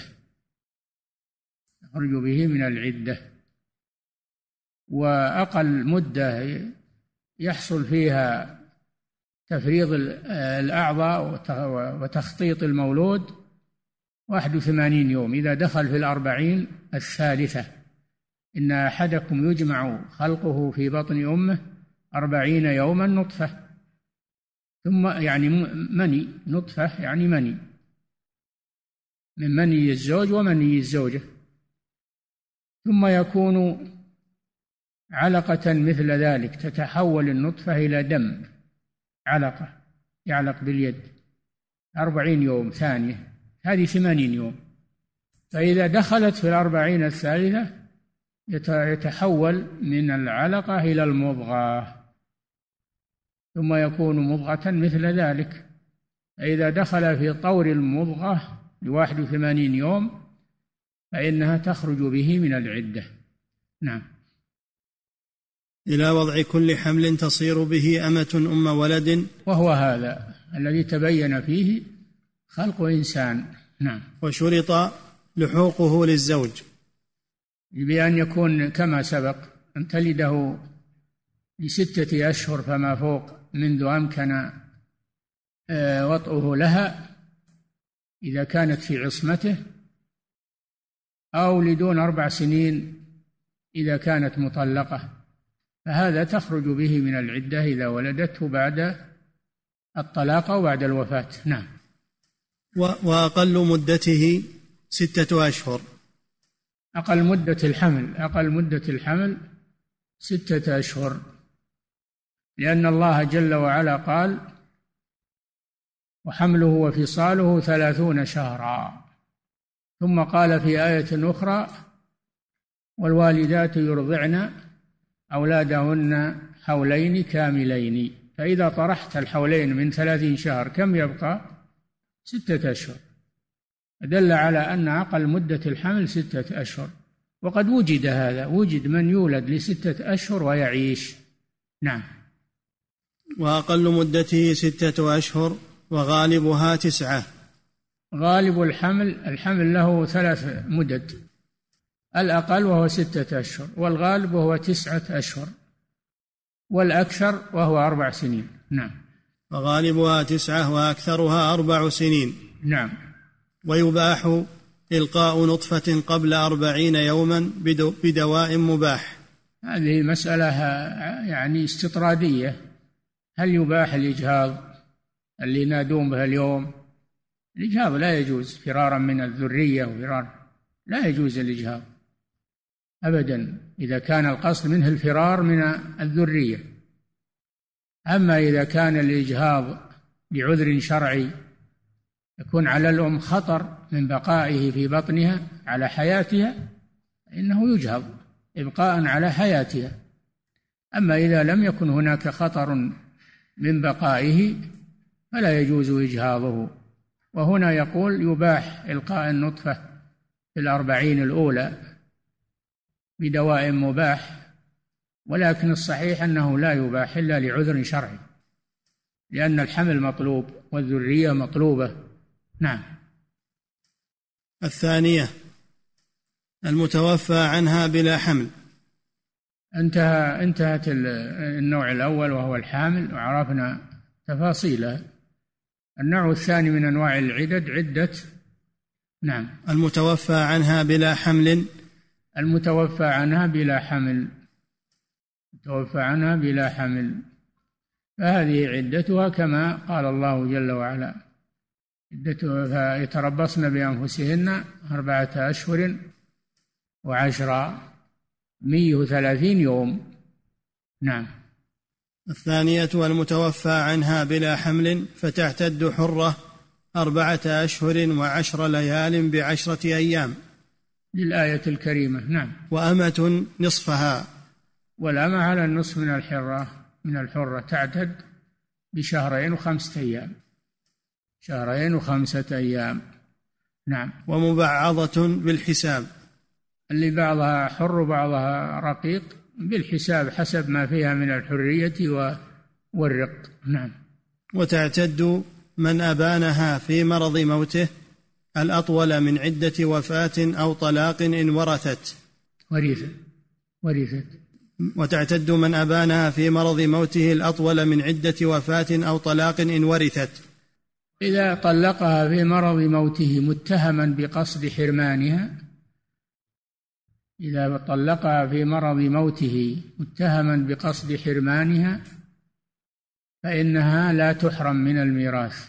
تخرج به من العدة. وأقل مدة يحصل فيها تفريض الأعضاء وتخطيط المولود واحد وثمانين يوم، إذا دخل في الأربعين الثالثة. إن أحدكم يجمع خلقه في بطن أمه أربعين يوما نطفة ثم يعني مني، نطفة يعني مني، من مني الزوج ومني الزوجة، ثم يكون علقة مثل ذلك، تتحول النطفة إلى دم، علقة يعلق باليد أربعين يوم ثانية، هذه ثمانين يوم. فإذا دخلت في الأربعين الثالثة يتحول من العلقة إلى المضغة، ثم يكون مضغة مثل ذلك. فإذا دخل في طور المضغة لواحد وثمانين يوم فإنها تخرج به من العدة. نعم. إلى وضع كل حمل تصير به أمة أم ولد، وهو هذا الذي تبين فيه خلق إنسان. نعم. وشرط لحوقه للزوج بأن يكون كما سبق أن تلده لستة أشهر فما فوق منذ أمكن وطئه لها إذا كانت في عصمته، أو لدون أربع سنين إذا كانت مطلقة، فهذا تخرج به من العدة إذا ولدته بعد الطلاق أو بعد الوفاة. نعم. وأقل مدته ستة أشهر. أقل مدة الحمل أقل مدة الحمل ستة أشهر، لأن الله جل وعلا قال: وحمله وفصاله ثلاثون شهرا. ثم قال في آية أخرى: والوالدات يرضعن أولادهن حولين كاملين. فإذا طرحت الحولين من ثلاثين شهر كم يبقى؟ ستة أشهر. دل على أن أقل مدة الحمل ستة أشهر، وقد وجد هذا، وجد من يولد لستة أشهر ويعيش. نعم. وأقل مدته ستة أشهر وغالبها تسعة. غالب الحمل الحمل له ثلاث مدد، الأقل وهو ستة أشهر، والغالب وهو تسعة أشهر، والأكثر وهو أربع سنين. نعم. وغالبها تسعة وأكثرها أربع سنين. نعم. ويباح إلقاء نطفة قبل أربعين يوما بدواء مباح. هذه مسألة يعني استطرادية. هل يباح الإجهاض اللي ينادون به اليوم؟ الإجهاض لا يجوز، فرارا من الذرية وفرار، لا يجوز الإجهاض أبدا إذا كان القصد منه الفرار من الذرية. أما إذا كان الإجهاض لعذر شرعي يكون على الأم خطر من بقائه في بطنها على حياتها، إنه يجهض إبقاء على حياتها. أما إذا لم يكن هناك خطر من بقائه فلا يجوز إجهاضه. وهنا يقول يباح إلقاء النطفة في الأربعين الأولى بدواء مباح، ولكن الصحيح أنه لا يباح إلا لعذر شرعي، لأن الحمل مطلوب والذرية مطلوبة. نعم. الثانية المتوفى عنها بلا حمل. انتهى انتهت النوع الأول وهو الحامل، وعرفنا تفاصيله. النوع الثاني من أنواع العدد عدة. نعم. المتوفى عنها بلا حمل. المتوفى عنها بلا حمل المتوفى عنها بلا حمل فهذه عدتها كما قال الله جل وعلا: عدتها يتربصن بأنفسهن أربعة أشهر وعشرة، مئة وثلاثين يوم. نعم. الثانية المتوفى عنها بلا حمل فتعتد حرة أربعة أشهر وعشر ليال بعشرة أيام للآية الكريمة. نعم. وأمة نصفها. والأمة على النصف من الحرة من الحرة تعتد بشهرين وخمسة أيام شهرين وخمسة أيام. نعم. ومبعضة بالحساب، اللي بعضها حر وبعضها رقيق بالحساب حسب ما فيها من الحرية والرق. نعم. وتعتد من أبانها في مرض موته الأطول من عدة وفاة أو طلاق إن ورثت. ورثت ورثت وتعتد من أبانها في مرض موته الأطول من عدة وفاة أو طلاق إن ورثت. إذا طلقها في مرض موته متهما بقصد حرمانها إذا طلقها في مرض موته متهما بقصد حرمانها فإنها لا تحرم من الميراث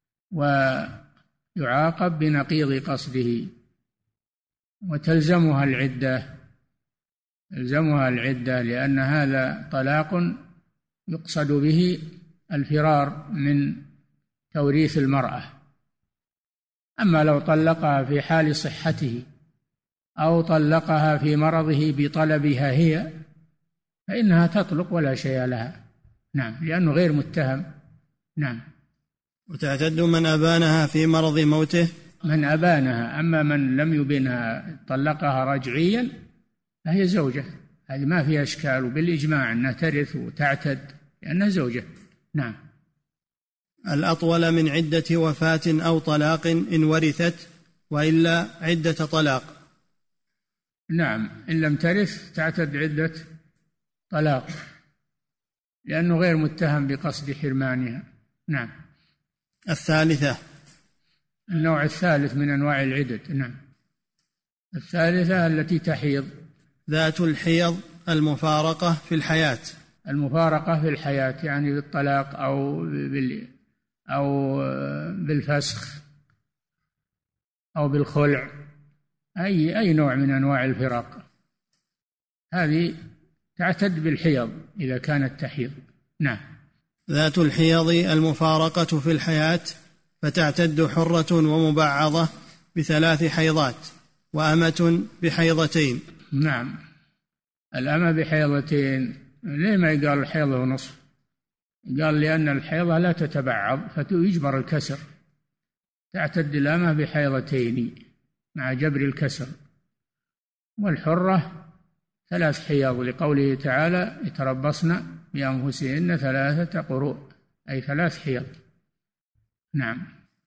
ويعاقب بنقيض قصده، وتلزمها العدة تلزمها العدة لأن هذا طلاق يقصد به الفرار من توريث المرأة. أما لو طلقها في حال صحته أو طلقها في مرضه بطلبها هي فإنها تطلق ولا شيء لها، نعم، لأنه غير متهم. نعم. وتعتد من أبانها في مرض موته؟ من أبانها، أما من لم يبنها طلقها رجعيا فهي زوجة، هذه ما فيها إشكال، وبالإجماع أنها ترث وتعتد لأنها زوجة. نعم. الأطول من عدة وفاة أو طلاق إن ورثت، وإلا عدة طلاق. نعم، إن لم ترث تعتد عدة طلاق لأنه غير متهم بقصد حرمانها. نعم. الثالثة، النوع الثالث من أنواع العدد. نعم. الثالثة التي تحيض. ذات الحيض المفارقة في الحياة. المفارقة في الحياة يعني بالطلاق أو بال أو بالفسخ أو بالخلع، أي أي نوع من أنواع الفراق، هذه تعتد بالحيض إذا كانت تحيض. نعم. ذات الحيض المفارقة في الحياة فتعتد حرة ومبعضة بثلاث حيضات، وأمة بحيضتين. نعم. الأمة بحيضتين، ليه ما يقال الحيض ونصف؟ قال لأن الحيضة لا تتبعض فيجبر الكسر، تعتد الأمة بحيضتين مع جبر الكسر. والحرة ثلاث حيض لقوله تعالى يتربصن بأنفسهن ثلاثة قروء، أي ثلاث حيض. نعم.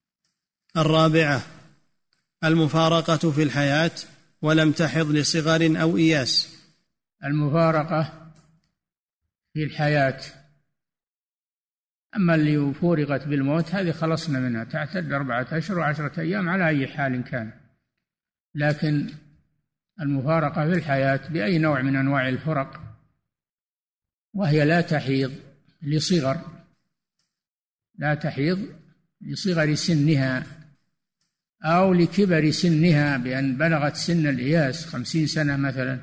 الرابعة المفارقة في الحياة ولم تحض لصغر أو إياس. المفارقة في الحياة، أما اللي فورقت بالموت هذه خلصنا منها، تعتد أربعة أشهر وعشرة أيام على أي حال كان. لكن المفارقة في الحياة بأي نوع من أنواع الفرق، وهي لا تحيض لصغر، لا تحيض لصغر سنها أو لكبر سنها بأن بلغت سن الإياس خمسين سنة مثلا،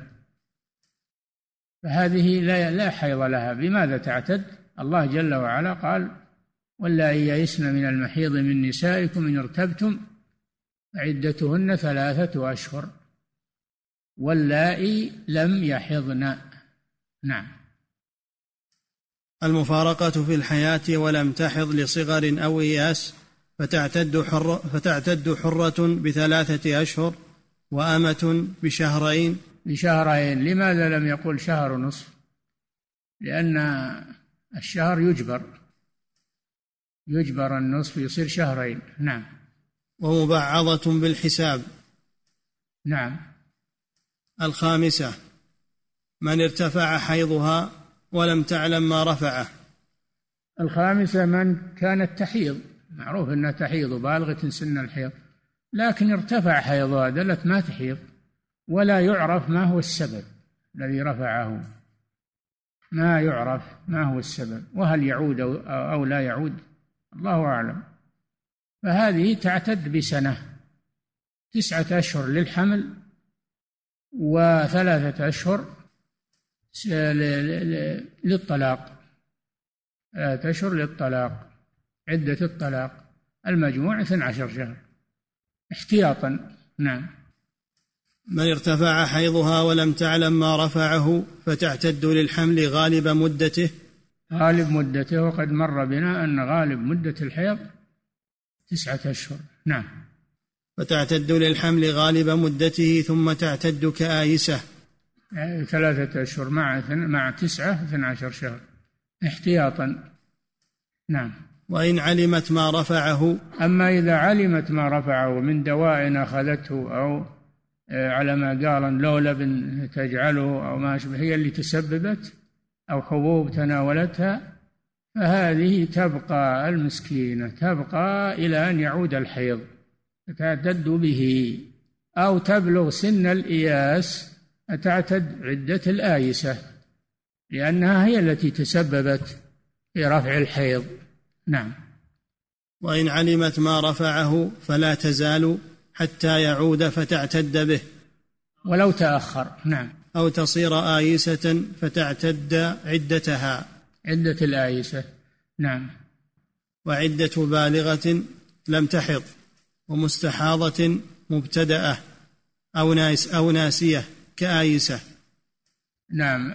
فهذه لا لا حيض لها. بماذا تعتد؟ الله جل وعلا قال واللائي يئسن من المحيض من نسائكم إن ارتبتم فعدتهن ثلاثة أشهر واللائي لم يحضن. نعم. المفارقة في الحياة ولم تحض لصغر أو إياس فتعتد, حر فتعتد حرة بثلاثة أشهر وأمة بشهرين. بشهرين. لماذا لم يقل شهر ونصف؟ لأن الشهر يجبر يجبر النصف يصير شهرين. نعم. ومبعضة بالحساب. نعم. الخامسة من ارتفع حيضها ولم تعلم ما رفعه. الخامسة من كانت تحيض، معروف أنها تحيض وبالغة سن الحيض، لكن ارتفع حيضها دلت ما تحيض ولا يعرف ما هو السبب الذي رفعه، ما يعرف ما هو السبب، وهل يعود أو لا يعود الله أعلم. فهذه تعتد بسنة، تسعة أشهر للحمل وثلاثة أشهر للطلاق، ثلاثة أشهر للطلاق، عدة الطلاق، المجموع اثني عشر شهر احتياطا. نعم. من ارتفع حيضها ولم تعلم ما رفعه فتعتد للحمل غالب مدته. غالب مدته، وقد مر بنا أن غالب مدة الحيض تسعة أشهر. نعم. فتعتد للحمل غالب مدته ثم تعتد كآيسة، يعني ثلاثة أشهر مع مع تسعة اثني عشر شهر احتياطا. نعم. وإن علمت ما رفعه. أما إذا علمت ما رفعه من دواء أخذته أو على ما قال لو لبن تجعله أو ما شبه هي اللي تسببت أو حبوب تناولتها، فهذه تبقى المسكينة تبقى إلى أن يعود الحيض، تعتد به، أو تبلغ سن الإياس تعتد عدة الآيسة، لأنها هي التي تسببت في رفع الحيض. نعم. وإن علمت ما رفعه فلا تزال حتى يعود فتعتد به ولو تأخر. نعم. أو تصير آيسة فتعتد عدتها، عدة الآيسة. نعم. وعدة بالغة لم تحض، ومستحاضة مبتدأة أو ناس أو ناسية كآيسة. نعم.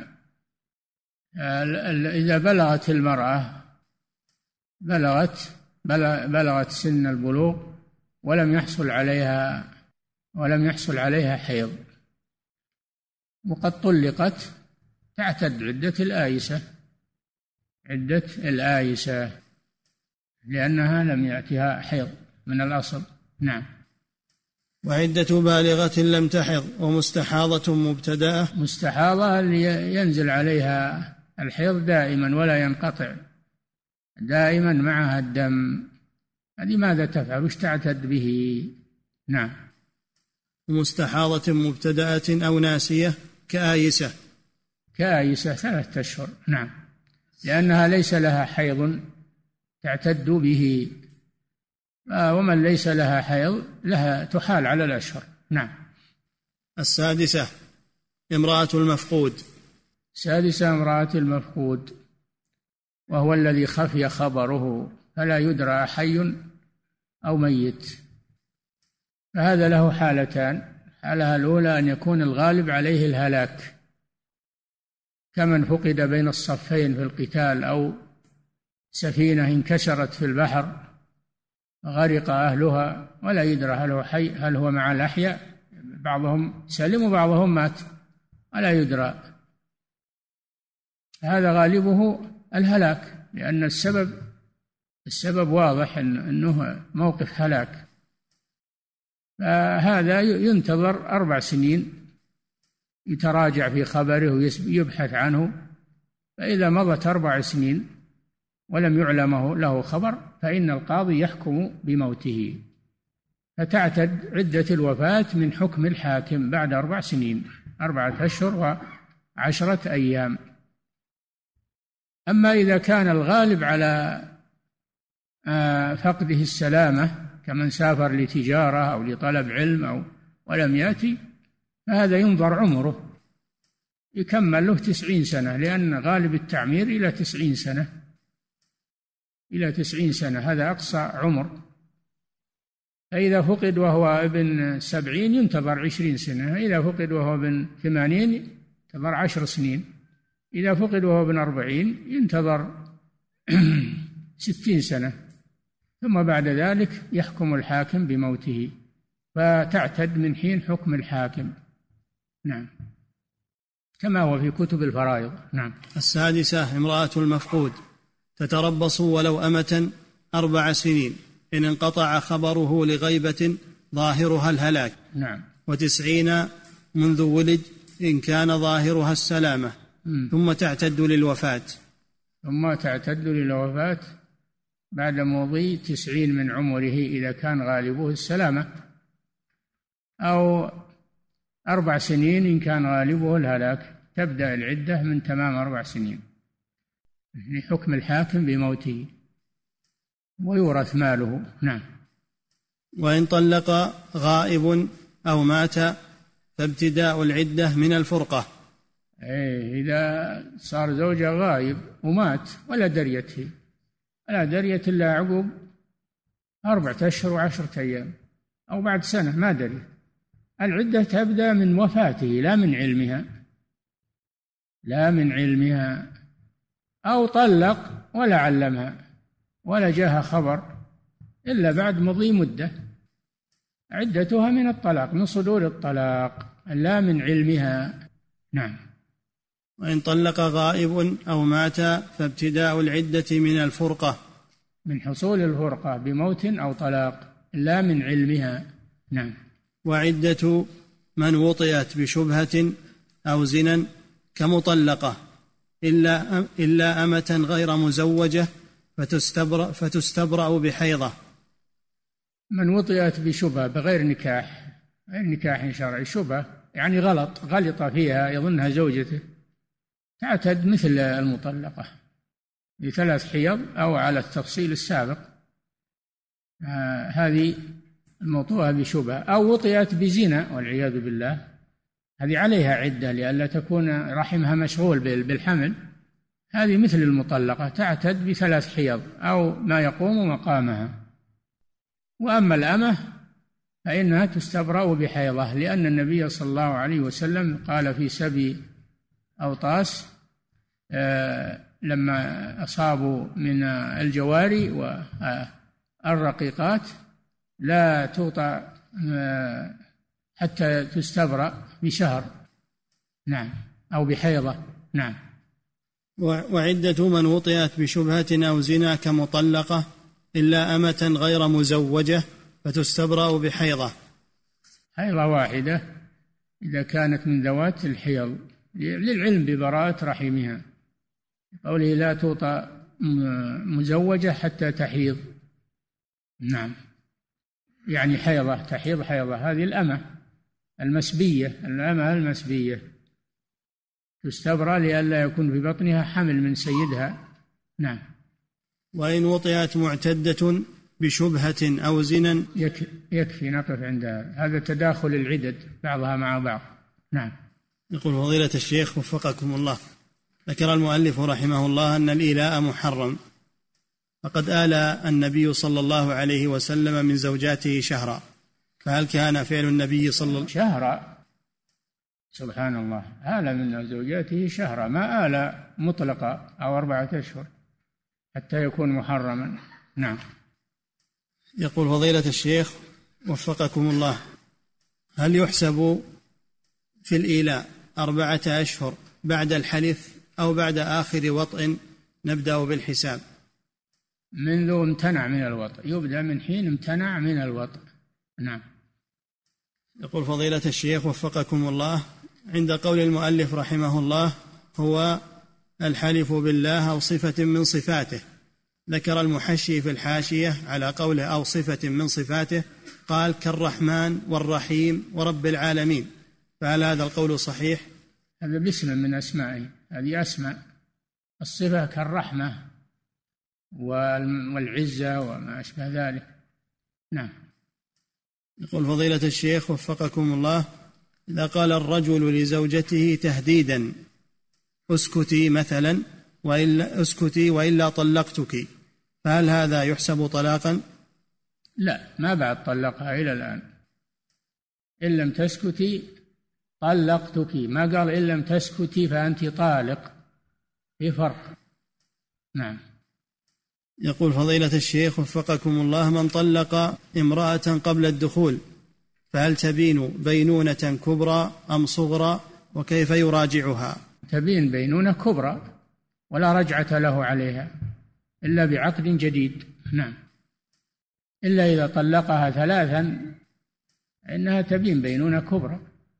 إذا بلغت المرأة بلغت بلغت سن البلوغ ولم يحصل عليها ولم يحصل عليها حيض وقد طلقت، تعتد عدة الآيسة عدة الآيسة لأنها لم يأتها حيض من الأصل. نعم. وعدة بالغة لم تحض ومستحاضة مبتدأة. مستحاضة ينزل عليها الحيض دائما ولا ينقطع، دائما معها الدم، هذه ماذا تفعل؟ وش تعتد به؟ نعم. ومستحاضة مبتدأة أو ناسية كآيسة. كآيسة ثلاثة أشهر. نعم. لأنها ليس لها حيض تعتد به، ومن ليس لها حيض لها تحال على الأشهر. نعم. السادسة امرأة المفقود. السادسة امرأة المفقود، وهو الذي خفي خبره فلا يدرى حي أو ميت، فهذا له حالتان. الحالة الأولى أن يكون الغالب عليه الهلاك كمن فقد بين الصفين في القتال، أو سفينة انكسرت في البحر غرق أهلها ولا يدرى هل هو حي هل هو مع الأحياء، بعضهم سلم وبعضهم مات ولا يدرى، هذا غالبه الهلاك لأن السبب السبب واضح أنه موقف هلاك. فهذا ينتظر أربع سنين يتراجع في خبره ويبحث عنه، فإذا مضت أربع سنين ولم يعلم له خبر فإن القاضي يحكم بموته، فتعتد عدة الوفاة من حكم الحاكم بعد أربع سنين، أربعة أشهر وعشرة أيام. أما إذا كان الغالب على فقده السلامة كمن سافر لتجارة أو لطلب علم أو ولم يأتي، فهذا ينظر عمره، يكمل له تسعين سنة، لأن غالب التعمير إلى تسعين سنة إلى تسعين سنة هذا أقصى عمر. فإذا فقد وهو ابن سبعين ينتظر عشرين سنة، إذا فقد وهو ابن ثمانين ينتظر عشر سنين، إذا فقد وهو ابن أربعين ينتظر ستين سنة، ثم بعد ذلك يحكم الحاكم بموته، فتعتد من حين حكم الحاكم. نعم، كما هو في كتب الفرائض. نعم. السادسة امرأة المفقود تتربص ولو أمة أربع سنين إن انقطع خبره لغيبة ظاهرها الهلاك. نعم. وتسعين منذ ولد إن كان ظاهرها السلامة. م. ثم تعتد للوفاة. ثم تعتد للوفاة بعد مضي تسعين من عمره إذا كان غالبه السلامة، أو أربع سنين إن كان غالبه الهلاك، تبدأ العدة من تمام أربع سنين لحكم الحاكم بموته ويورث ماله. نعم. وإن طلق غائب أو مات فابتداء العدة من الفرقة. إيه، إذا صار زوجة غائب ومات ولا دريت فيه ولا دريت إلا عقب أربعة أشهر وعشرة أيام أو بعد سنة ما دري، العدة تبدأ من وفاته لا من علمها لا من علمها أو طلق ولا علمها ولا جاها خبر إلا بعد مضي مدة، عدتها من الطلاق، من صدور الطلاق لا من علمها. نعم. وإن طلق غائب أو مات فابتداء العدة من الفرقة، من حصول الفرقة بموت أو طلاق لا من علمها. نعم. وعدة من وطئت بشبهة أو زنا كمطلقة إلا إلا أمة غير مزوجة فتستبرأ, فتستبرأ بحيضة. من وطئت بشبهة بغير نكاح، غير نكاح شرعي، شبهة يعني غلط غلط فيها يظنها زوجته، تعتد مثل المطلقة بثلاث حيض أو على التفصيل السابق، آه هذه الموطوءة بشبهة، أو وطئت بزنا والعياذ بالله، هذه عليها عدة لئلا تكون رحمها مشغول بالحمل، هذه مثل المطلقة تعتد بثلاث حيض أو ما يقوم مقامها. وأما الأمة فإنها تستبرأ بحيضة، لأن النبي صلى الله عليه وسلم قال في سبي أوطاس آه لما أصابوا من الجواري والرقيقات لا توطى آه حتى تستبرأ بشهر، نعم، أو بحيضة، نعم. وعدة من وطئت بشبهة أو زنا كمطلقة إلا أمة غير مزوجة فتستبرأ بحيضة. حيضة واحدة إذا كانت من ذوات الحيض، للعلم ببراءة رحمها، قوله لا توطى مزوجة حتى تحيض، نعم، يعني حيضة تحيض حيضة. هذه الأمة المسبية، الأمة المسبية تستبرأ لئلا يكون في بطنها حمل من سيدها، نعم. وإن وطئت معتدة بشبهة أو زنا يكفي نقف عند هذا تداخل العدد بعضها مع بعض، نعم. يقول فضيلة الشيخ وفقكم الله، ذكر المؤلف رحمه الله أن الإيلاء محرم، فقد آلى النبي صلى الله عليه وسلم من زوجاته شهرا، فهل كان فعل النبي صلى الله عليه وسلم شهرا؟ سبحان الله، آلى من زوجاته شهرا، ما آلى مطلقة أو أربعة أشهر حتى يكون محرما، نعم. يقول فضيلة الشيخ وفقكم الله، هل يحسب في الإيلاء أربعة أشهر بعد الحلف أو بعد آخر وطء؟ نبدأ بالحساب منذ امتنع من الوطء، يبدأ من حين امتنع من الوطء، نعم. يقول فضيلة الشيخ وفقكم الله، عند قول المؤلف رحمه الله هو الحلف بالله أو صفة من صفاته، ذكر المحشي في الحاشية على قوله أو صفة من صفاته قال كالرحمن والرحيم ورب العالمين، فهل هذا القول صحيح؟ هذا باسم من أسمائه، هذه أسماء، الصفة كالرحمة والعزة وما أشبه ذلك، نعم. يقول فضيلة الشيخ وفقكم الله، إذا قال الرجل لزوجته تهديدا اسكتي مثلا وإلا اسكتي وإلا طلقتك، فهل هذا يحسب طلاقا؟ لا، ما بعد طلقها إلى الآن، إن لم تسكتي طلقتك، ما قال إن لم تسكتي فأنت طالق، في فرق، نعم. يقول فضيلة الشيخ وفقكم الله، من طلق امرأة قبل الدخول فهل تبين بينونة كبرى أم صغرى، وكيف يراجعها؟ تبين بينونة كبرى ولا رجعة له عليها إلا بعقد جديد، نعم، إلا إذا طلقها ثلاثا إنها تبين بينونة كبرى.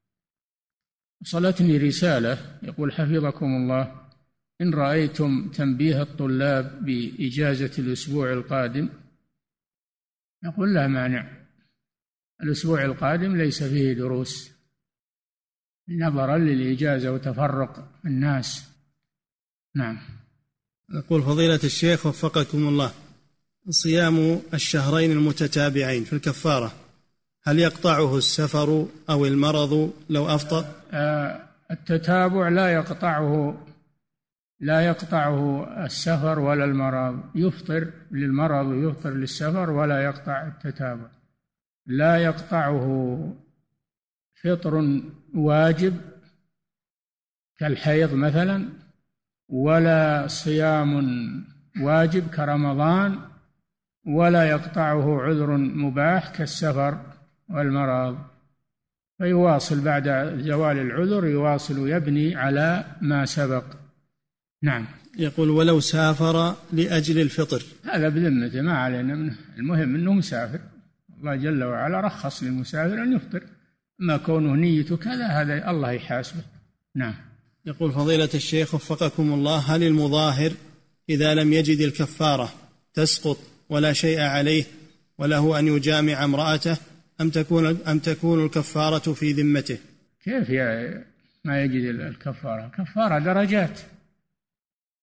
وصلتني رسالة يقول حفظكم الله، إن رأيتم تنبيه الطلاب بإجازة الأسبوع القادم، نقول لا مانع، الأسبوع القادم ليس فيه دروس نظرا للإجازة وتفرق الناس، نعم. يقول فضيلة الشيخ وفقكم الله، صيام الشهرين المتتابعين في الكفارة هل يقطعه السفر أو المرض لو أفطر؟ آه التتابع لا يقطعه لا يقطعه السفر ولا المرض، يفطر للمرض ويفطر للسفر ولا يقطع التتابع، لا يقطعه فطر واجب كالحيض مثلا، ولا صيام واجب كرمضان، ولا يقطعه عذر مباح كالسفر والمرض، فيواصل بعد زوال العذر، يواصل يبني على ما سبق، نعم. يقول ولو سافر لأجل الفطر؟ هذا بذمته ما علينا منه، المهم أنه مسافر، الله جل وعلا رخص للمسافر أن يفطر، ما كونه نيته كذا هذا الله يحاسبه، نعم. يقول فضيلة الشيخ وفقكم الله، هل المظاهر إذا لم يجد الكفارة تسقط ولا شيء عليه وله أن يجامع امرأته، أم تكون أم تكون الكفارة في ذمته؟ كيف يا ما يجد الكفارة؟ كفارة درجات،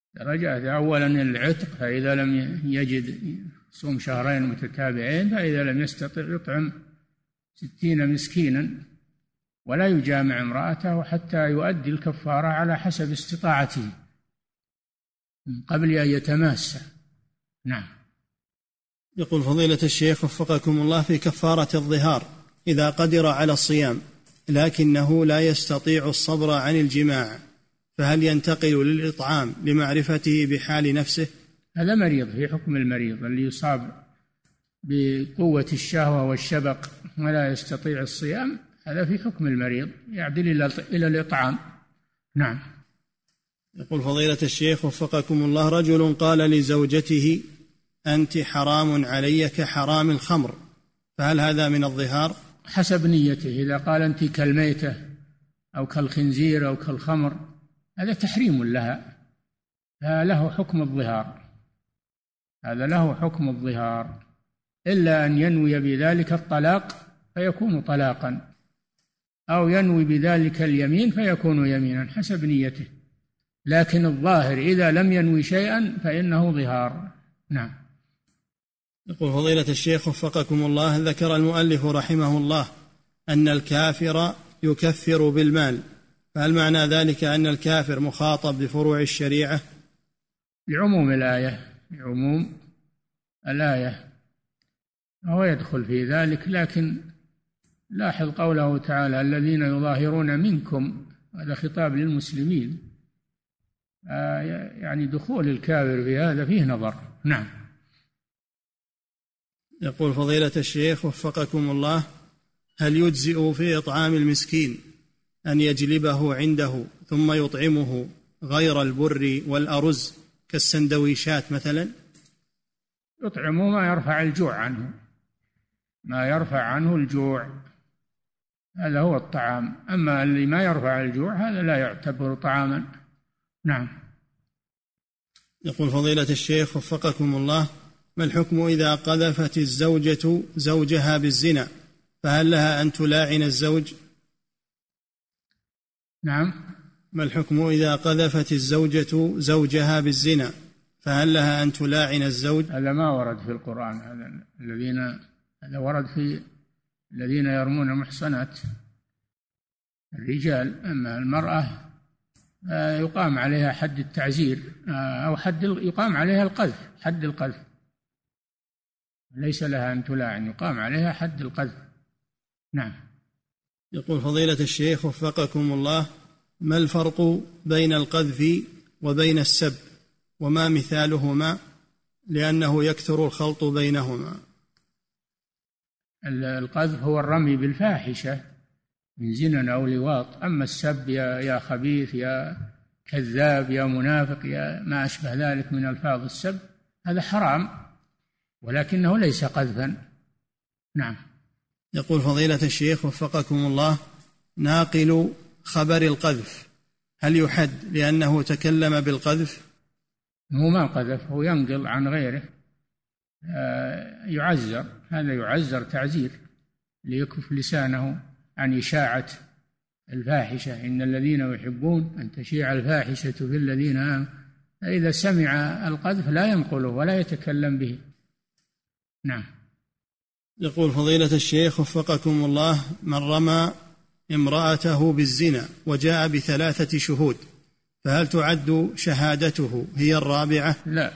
درجات. أولا العتق، فإذا لم يجد صوم شهرين متتابعين، فإذا لم يستطع يطعم ستين مسكينا، ولا يجامع امرأته حتى يؤدي الكفارة على حسب استطاعته قبل أن يتماسى. نعم. يقول فضيلة الشيخ وفقكم الله، في كفارة الظهار إذا قدر على الصيام لكنه لا يستطيع الصبر عن الجماع، فهل ينتقل للإطعام لمعرفته بحال نفسه؟ هذا مريض، في حكم المريض اللي يصاب بقوة الشهوة والشبق ولا يستطيع الصيام، هذا في حكم المريض، يعدل إلى الإطعام. نعم. يقول فضيلة الشيخ وفقكم الله، رجل قال لزوجته أنت حرام علي كحرام الخمر، فهل هذا من الظهار؟ حسب نيته. إذا قال أنت كالميتة أو كالخنزير أو كالخمر، هذا تحريم لها، فله حكم الظهار، هذا له حكم الظهار، إلا أن ينوي بذلك الطلاق فيكون طلاقا، أو ينوي بذلك اليمين فيكون يمينا حسب نيته، لكن الظاهر إذا لم ينوي شيئا فإنه ظهار. نعم. يقول فضيلة الشيخ وفقكم الله، ذكر المؤلف رحمه الله أن الكافر يكفر بالمال، فهل معنى ذلك أن الكافر مخاطب بفروع الشريعة؟ لعموم الآية، لعموم الآية هو يدخل في ذلك، لكن لاحظ قوله تعالى الذين يظاهرون منكم، هذا خطاب للمسلمين، آه يعني دخول الكافر في هذا فيه نظر. نعم. يقول فضيلة الشيخ وفقكم الله، هل يجزئ في إطعام المسكين أن يجلبه عنده ثم يطعمه غير البر والأرز كالسندويشات مثلا؟ يطعمه ما يرفع الجوع عنه، ما يرفع عنه الجوع، هذا هو الطعام. أما اللي ما يرفع الجوع هذا لا يعتبر طعاما. نعم. يقول فضيلة الشيخ وفقكم الله، ما الحكم إذا قذفت الزوجة زوجها بالزنا، فهل لها أن تلاعن الزوج؟ نعم. ما الحكم إذا قذفت الزوجة زوجها بالزنا، فهل لها أن تلاعن الزوج؟ هذا ما ورد في القرآن، هذا الذين هذا ورد في الذين يرمون المحصنات الرجال. أما المرأة يقام عليها حد التعزير، أو حد يقام عليها القذف، حد القذف، ليس لها أن تلاعن، يقام عليها حد القذف. نعم. يقول فضيلة الشيخ وفقكم الله، ما الفرق بين القذف وبين السب، وما مثالهما، لأنه يكثر الخلط بينهما؟ القذف هو الرمي بالفاحشة من زنا أو لواط، أما السب يا يا خبيث يا كذاب يا منافق يا ما أشبه ذلك من ألفاظ السب، هذا حرام ولكنه ليس قذفا. نعم. يقول فضيلة الشيخ وفقكم الله، ناقل خبر القذف هل يحد لأنه تكلم بالقذف؟ هو ما قذف، هو ينقل عن غيره، يعزر، هذا يعزر تعزير ليكف لسانه عن إشاعة الفاحشة، إن الذين يحبون أن تشيع الفاحشة في الذين آمنوا، فإذا سمع القذف لا ينقله ولا يتكلم به. نعم. يقول فضيلة الشيخ وفقكم الله، من رمى امرأته بالزنا وجاء بثلاثة شهود، فهل تعد شهادته هي الرابعة؟ لا،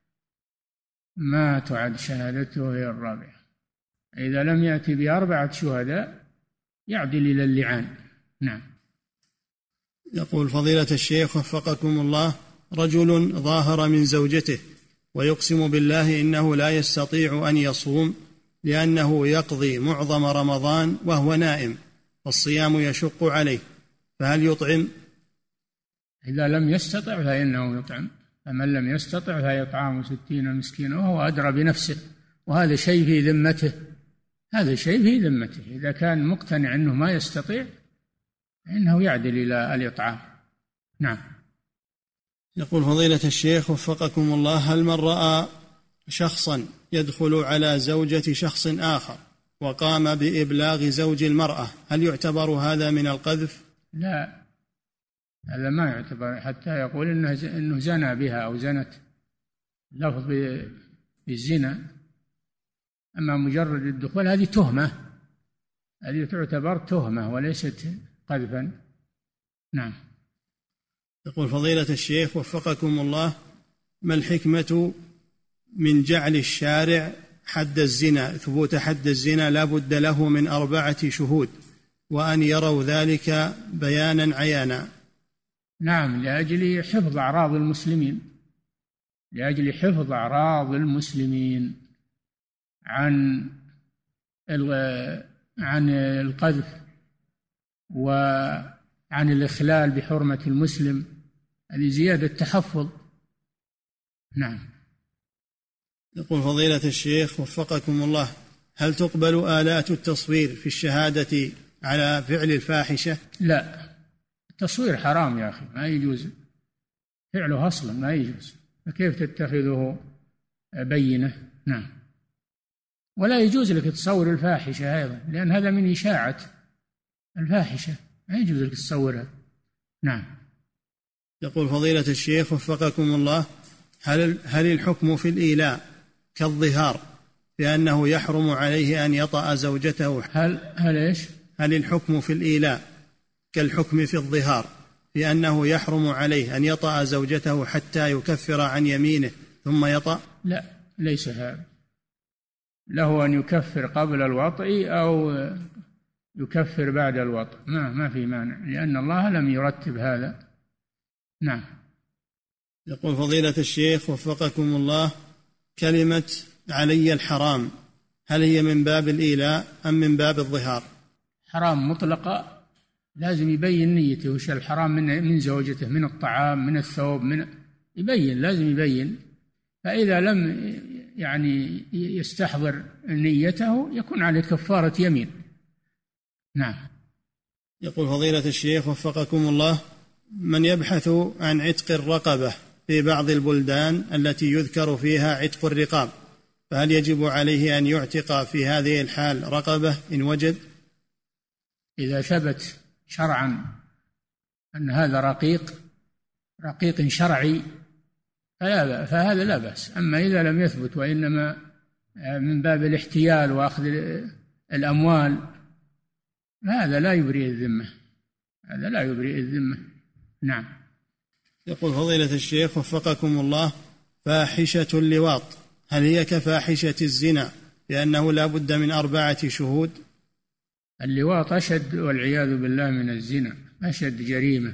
ما تعد شهادته هي الرابعة، إذا لم يأتي بأربعة شهداء يعدل إلى اللعان. نعم. يقول فضيلة الشيخ وفقكم الله، رجل ظاهر من زوجته ويقسم بالله إنه لا يستطيع أن يصوم لأنه يقضي معظم رمضان وهو نائم والصيام يشق عليه، فهل يطعم؟ إذا لم يستطع فإنه يطعم، فمن لم يستطع فيطعام ستين مسكينا وهو أدرى بنفسه، وهذا شيء في ذمته، هذا شيء في ذمته، إذا كان مقتنع أنه ما يستطيع فإنه يعدل إلى الإطعام. نعم. يقول فضيلة الشيخ وفقكم الله، هل من رأى شخصا يدخل على زوجة شخص آخر وقام بإبلاغ زوج المرأة، هل يعتبر هذا من القذف؟ لا، هذا ما يعتبر حتى يقول إنه إنه زنى بها أو زنت، لفظ بالزنا. أما مجرد الدخول هذه تهمة، هذه تعتبر تهمة وليست قذفا. نعم. يقول فضيلة الشيخ وفقكم الله: ما الحكمة من جعل الشارع حد الزنا، ثبوت حد الزنا لا بد له من أربعة شهود، وأن يروا ذلك بيانا عيانا؟ نعم، لأجل حفظ أعراض المسلمين، لأجل حفظ أعراض المسلمين عن عن القذف وعن الإخلال بحرمة المسلم، هذه زيادة تحفظ. نعم. يقول فضيلة الشيخ وفقكم الله: هل تقبل آلات التصوير في الشهادة على فعل الفاحشة؟ لا، التصوير حرام يا أخي، ما يجوز فعله أصلا، ما يجوز، فكيف تتخذه بينة؟ نعم. ولا يجوز لك تصور الفاحشة أيضا، لأن هذا من إشاعة الفاحشة، ما يجوز لك تصورها. نعم. يقول فضيلة الشيخ وفقكم الله: هل هل الحكم في الإيلاء كالظهار لأنه يحرم عليه أن يطأ زوجته؟ هل هل إيش؟ هل الحكم في الإيلاء كالحكم في الظهار لأنه يحرم عليه أن يطأ زوجته حتى يكفر عن يمينه ثم يطأ؟ لا، ليس هذا، له أن يكفر قبل الوطء أو يكفر بعد الوطء، ما ما في مانع، لأن الله لم يرتب هذا. نعم. يقول فضيلة الشيخ وفقكم الله: كلمة علي الحرام هل هي من باب الإيلاء أم من باب الظهار؟ حرام مطلقة، لازم يبين نيته وش الحرام من من زوجته، من الطعام، من الثوب، من يبين، لازم يبين. فإذا لم يعني يستحضر نيته يكون عليه كفارة يمين. نعم. يقول فضيلة الشيخ وفقكم الله: من يبحث عن عتق الرقبة في بعض البلدان التي يذكر فيها عتق الرقاب، فهل يجب عليه أن يعتق في هذه الحال رقبة إن وجد؟ إذا ثبت شرعا أن هذا رقيق رقيق شرعي فلا فهذا لا بأس. أما إذا لم يثبت وإنما من باب الاحتيال وأخذ الأموال هذا لا يبرئ الذمة، هذا لا يبرئ الذمة. نعم. يقول فضيلة الشيخ وفقكم الله: فاحشة اللواط هل هي كفاحشة الزنا لأنه لا بد من أربعة شهود؟ اللواط أشد والعياذ بالله من الزنا، أشد جريمة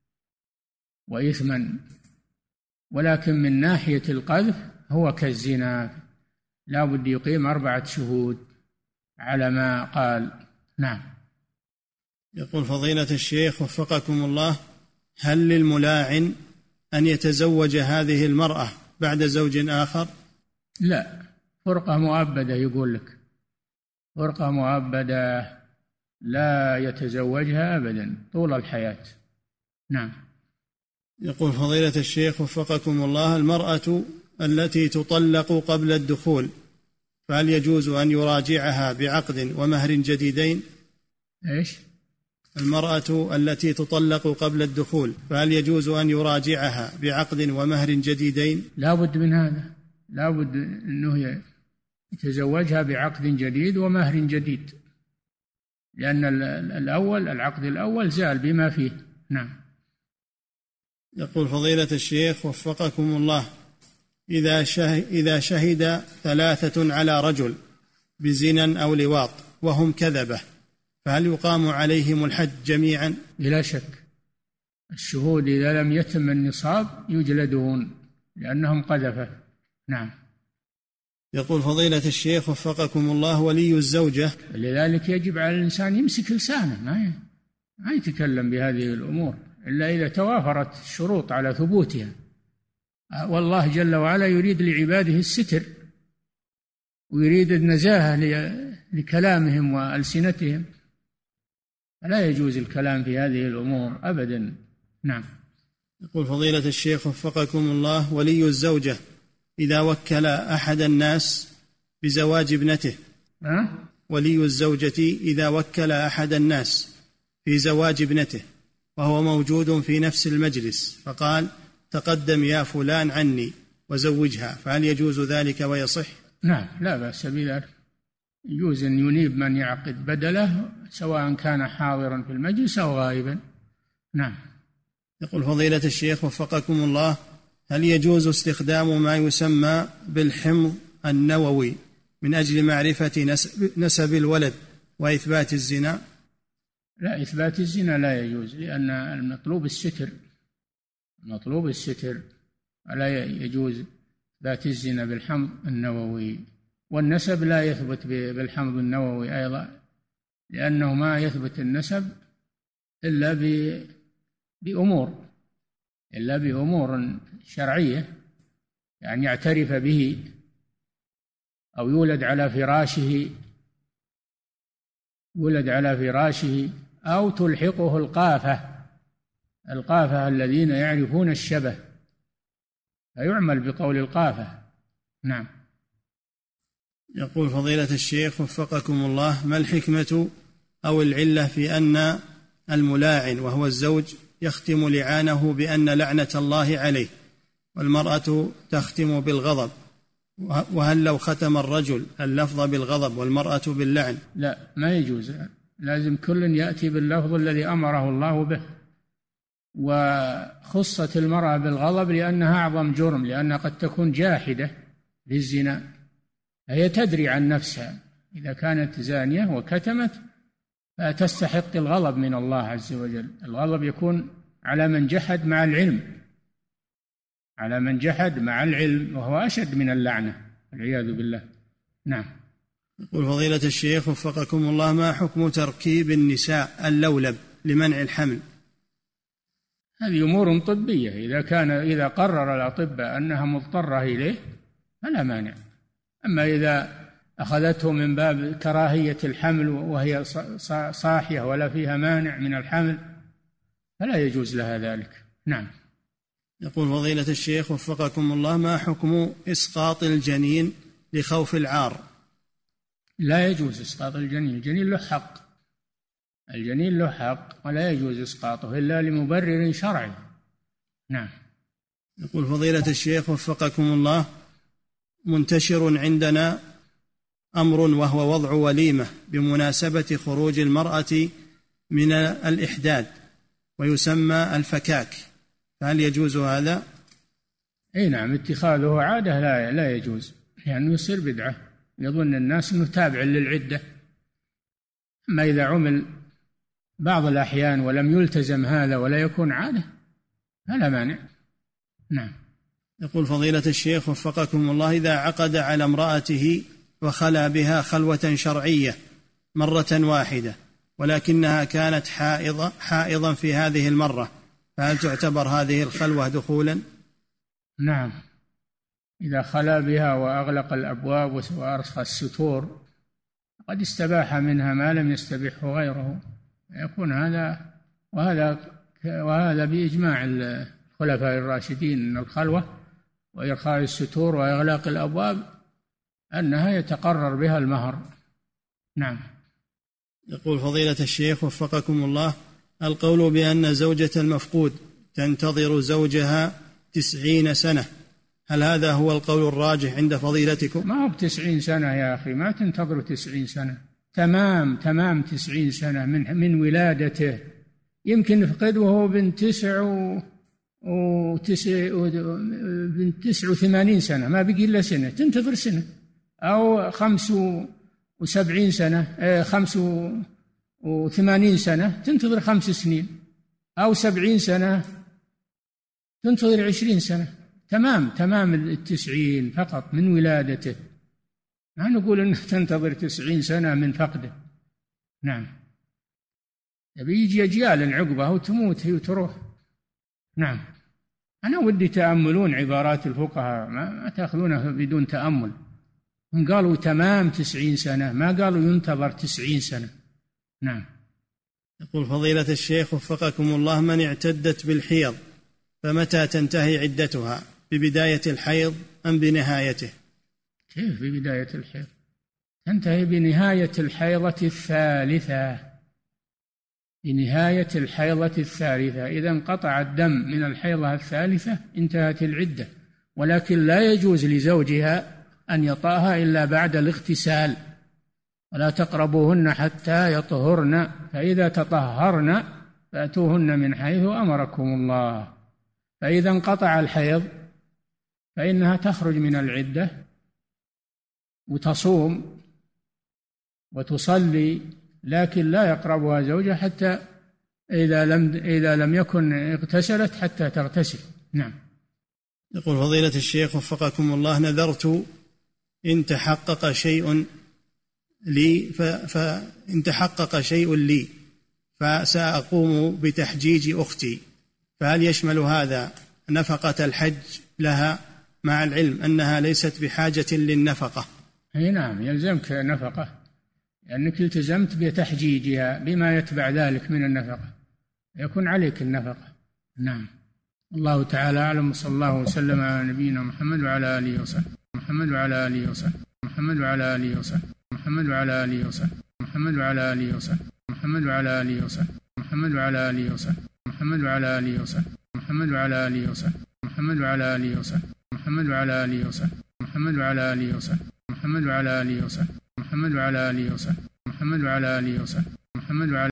وإثما، ولكن من ناحية القذف هو كالزنا، لا بد يقيم أربعة شهود على ما قال. نعم. يقول فضيلة الشيخ وفقكم الله: هل للملاعن أن يتزوج هذه المرأة بعد زوج آخر؟ لا، فرقة مؤبدة، يقول لك فرقة مؤبدة لا يتزوجها أبدا طول الحياة. نعم. يقول فضيلة الشيخ وفقكم الله: المرأة التي تطلق قبل الدخول فهل يجوز أن يراجعها بعقد ومهر جديدين؟ إيش؟ المرأة التي تطلق قبل الدخول فهل يجوز أن يراجعها بعقد ومهر جديدين؟ لا بد من هذا، لا بد أنه يتزوجها بعقد جديد ومهر جديد، لأن الأول العقد الأول زال بما فيه. نعم. يقول فضيلة الشيخ وفقكم الله: إذا شهد, إذا شهد ثلاثة على رجل بزنا أو لواط وهم كذبة فهل يقام عليهم الحد جميعا؟ بلا شك، الشهود إذا لم يتم النصاب يجلدون لأنهم قذفة. نعم. يقول فضيلة الشيخ وفقكم الله: ولي الزوجة لذلك يجب على الإنسان يمسك لسانه، ما ما يتكلم بهذه الأمور إلا إذا توافرت الشروط على ثبوتها، والله جل وعلا يريد لعباده الستر ويريد النزاهة لكلامهم وألسنتهم، فلا يجوز الكلام في هذه الأمور أبدا. نعم. يقول فضيلة الشيخ وفقكم الله: ولي الزوجة إذا وكل أحد الناس بزواج ابنته أه؟ ولي الزوجة إذا وكل أحد الناس في زواج ابنته وهو موجود في نفس المجلس، فقال: تقدم يا فلان عني وزوجها، فهل يجوز ذلك ويصح؟ نعم، لا بأس بذلك، يجوز أن ينيب من يعقد بدله سواء كان حاضرا في المجلس أو غائبا. نعم. يقول فضيلة الشيخ وفقكم الله: هل يجوز استخدام ما يسمى بالحمض النووي من أجل معرفة نسب الولد وإثبات الزنا؟ لا، إثبات الزنا لا يجوز، لأن المطلوب الستر، المطلوب الستر، لا يجوز إثبات الزنا بالحمض النووي. والنسب لا يثبت بالحمض النووي أيضا، لأنه ما يثبت النسب إلا بأمور إلا بأمور شرعية، يعني يعترف به أو يولد على فراشه يولد على فراشه أو تلحقه القافة القافة الذين يعرفون الشبه، فيعمل بقول القافة. نعم. يقول فضيلة الشيخ وفقكم الله: ما الحكمة أو العلة في أن الملاعن وهو الزوج يختم لعانه بأن لعنة الله عليه، والمرأة تختم بالغضب؟ وهل لو ختم الرجل اللفظ بالغضب والمرأة باللعن؟ لا، ما يجوز، لازم كل يأتي باللفظ الذي أمره الله به. وخصت المرأة بالغضب لأنها أعظم جرم، لأنها قد تكون جاحدة للزنا، هي تدري عن نفسها، إذا كانت زانية وكتمت فتستحق الغضب من الله عز وجل. الغضب يكون على من جحد مع العلم على من جحد مع العلم وهو أشد من اللعنة والعياذ بالله. نعم. يقول فضيلة الشيخ وفقكم الله: ما حكم تركيب النساء اللولب لمنع الحمل؟ هذه أمور طبية، إذا كان إذا قرر الأطباء أنها مضطرة إليه فلا مانع. أما إذا أخذته من باب كراهية الحمل وهي صاحية ولا فيها مانع من الحمل فلا يجوز لها ذلك. نعم. يقول فضيلة الشيخ وفقكم الله: ما حكم إسقاط الجنين لخوف العار؟ لا يجوز إسقاط الجنين، الجنين له حق الجنين له حق ولا يجوز إسقاطه إلا لمبرر شرعي. نعم. يقول فضيلة الشيخ وفقكم الله: منتشر عندنا أمر وهو وضع وليمة بمناسبة خروج المرأة من الإحداد ويسمى الفكاك، فهل يجوز هذا؟ أي نعم، اتخاذه عادة لا لا يجوز، لأنه يعني يصير بدعة، يظن الناس أنه تابع للعدة. أما إذا عمل بعض الأحيان ولم يلتزم هذا ولا يكون عادة فلا مانع. نعم. يقول فضيلة الشيخ وفقكم الله: إذا عقد على امرأته وخلى بها خلوة شرعية مرة واحدة ولكنها كانت حائضة حائضا في هذه المرة، فهل تعتبر هذه الخلوة دخولا؟ نعم، إذا خلا بها وأغلق الأبواب وأرخى الستور قد استباح منها ما لم يستبحه غيره، يكون هذا وهذا وهذا بإجماع الخلفاء الراشدين أن الخلوة وإرخاء الستور وإغلاق الأبواب أنها يتقرر بها المهر. نعم. يقول فضيلة الشيخ وفقكم الله: القول بأن زوجة المفقود تنتظر زوجها تسعين سنة، هل هذا هو القول الراجح عند فضيلتكم؟ ما هو بتسعين سنة يا أخي، ما تنتظر تسعين سنة، تمام تمام تسعين سنة من من ولادته. يمكن يفقد وهو بن تسع و وتسع بن تسع وثمانين سنة، ما بقي إلا سنة، تنتظر سنة، أو خمس وسبعين سنة، خمس وثمانين سنة تنتظر خمس سنين، أو سبعين سنة تنتظر عشرين سنة، تمام تمام التسعين فقط من ولادته، ما نقول أنه تنتظر تسعين سنة من فقده. نعم. يجي أجيال عقبه وتموت هي وتروح. نعم. أنا ودي تأملون عبارات الفقهاء، ما, ما تأخذونها بدون تأمل. هم قالوا تمام تسعين سنة، ما قالوا ينتظر تسعين سنة. نعم. يقول فضيلة الشيخ وفقكم الله: من اعتدت بالحيض فمتى تنتهي عدتها، ببداية الحيض أم بنهايته؟ كيف ببداية الحيض؟ تنتهي بنهاية الحيضة الثالثة. لنهاية الحيضة الثالثة. إذا انقطع الدم من الحيضة الثالثة انتهت العدة، ولكن لا يجوز لزوجها أن يطأها إلا بعد الاغتسال، ولا تقربوهن حتى يطهرن، فإذا تطهرن فأتوهن من حيث أمركم الله. فإذا انقطع الحيض فإنها تخرج من العدة وتصوم وتصلي، لكن لا يقربها زوجها حتى إذا لم إذا لم يكن اغتسلت حتى تغتسل. نعم. يقول فضيلة الشيخ وفقكم الله: نذرت إن تحقق شيء لي فإن تحقق شيء لي فسأقوم بتحجيج أختي، فهل يشمل هذا نفقة الحج لها مع العلم أنها ليست بحاجة للنفقة؟ أي نعم، يلزمك نفقة لأنك التزمت بتحجيجها بما يتبع ذلك من النفقة، يكون عليك النفقة. نعم. الله تعالى أعلم، صلى الله وسلم على نبينا محمد وعلى آله وصحبه محمد وعلى آله وصحبه محمد وعلى آله وصحبه محمد وعلى آله وصحبه محمد وعلى آله وصحبه محمد وعلى آله وصحبه محمد وعلى آله وصحبه محمد وعلى آله وصحبه محمد وعلى آله وصحبه محمد وعلى آله وصحبه محمد وعلى آله وصحبه محمد وعلى آله وصحبه محمد وعلى آله وصحبه محمد وعلى آله وصحبه محمد وعلى آله وصحبه محمد وعلى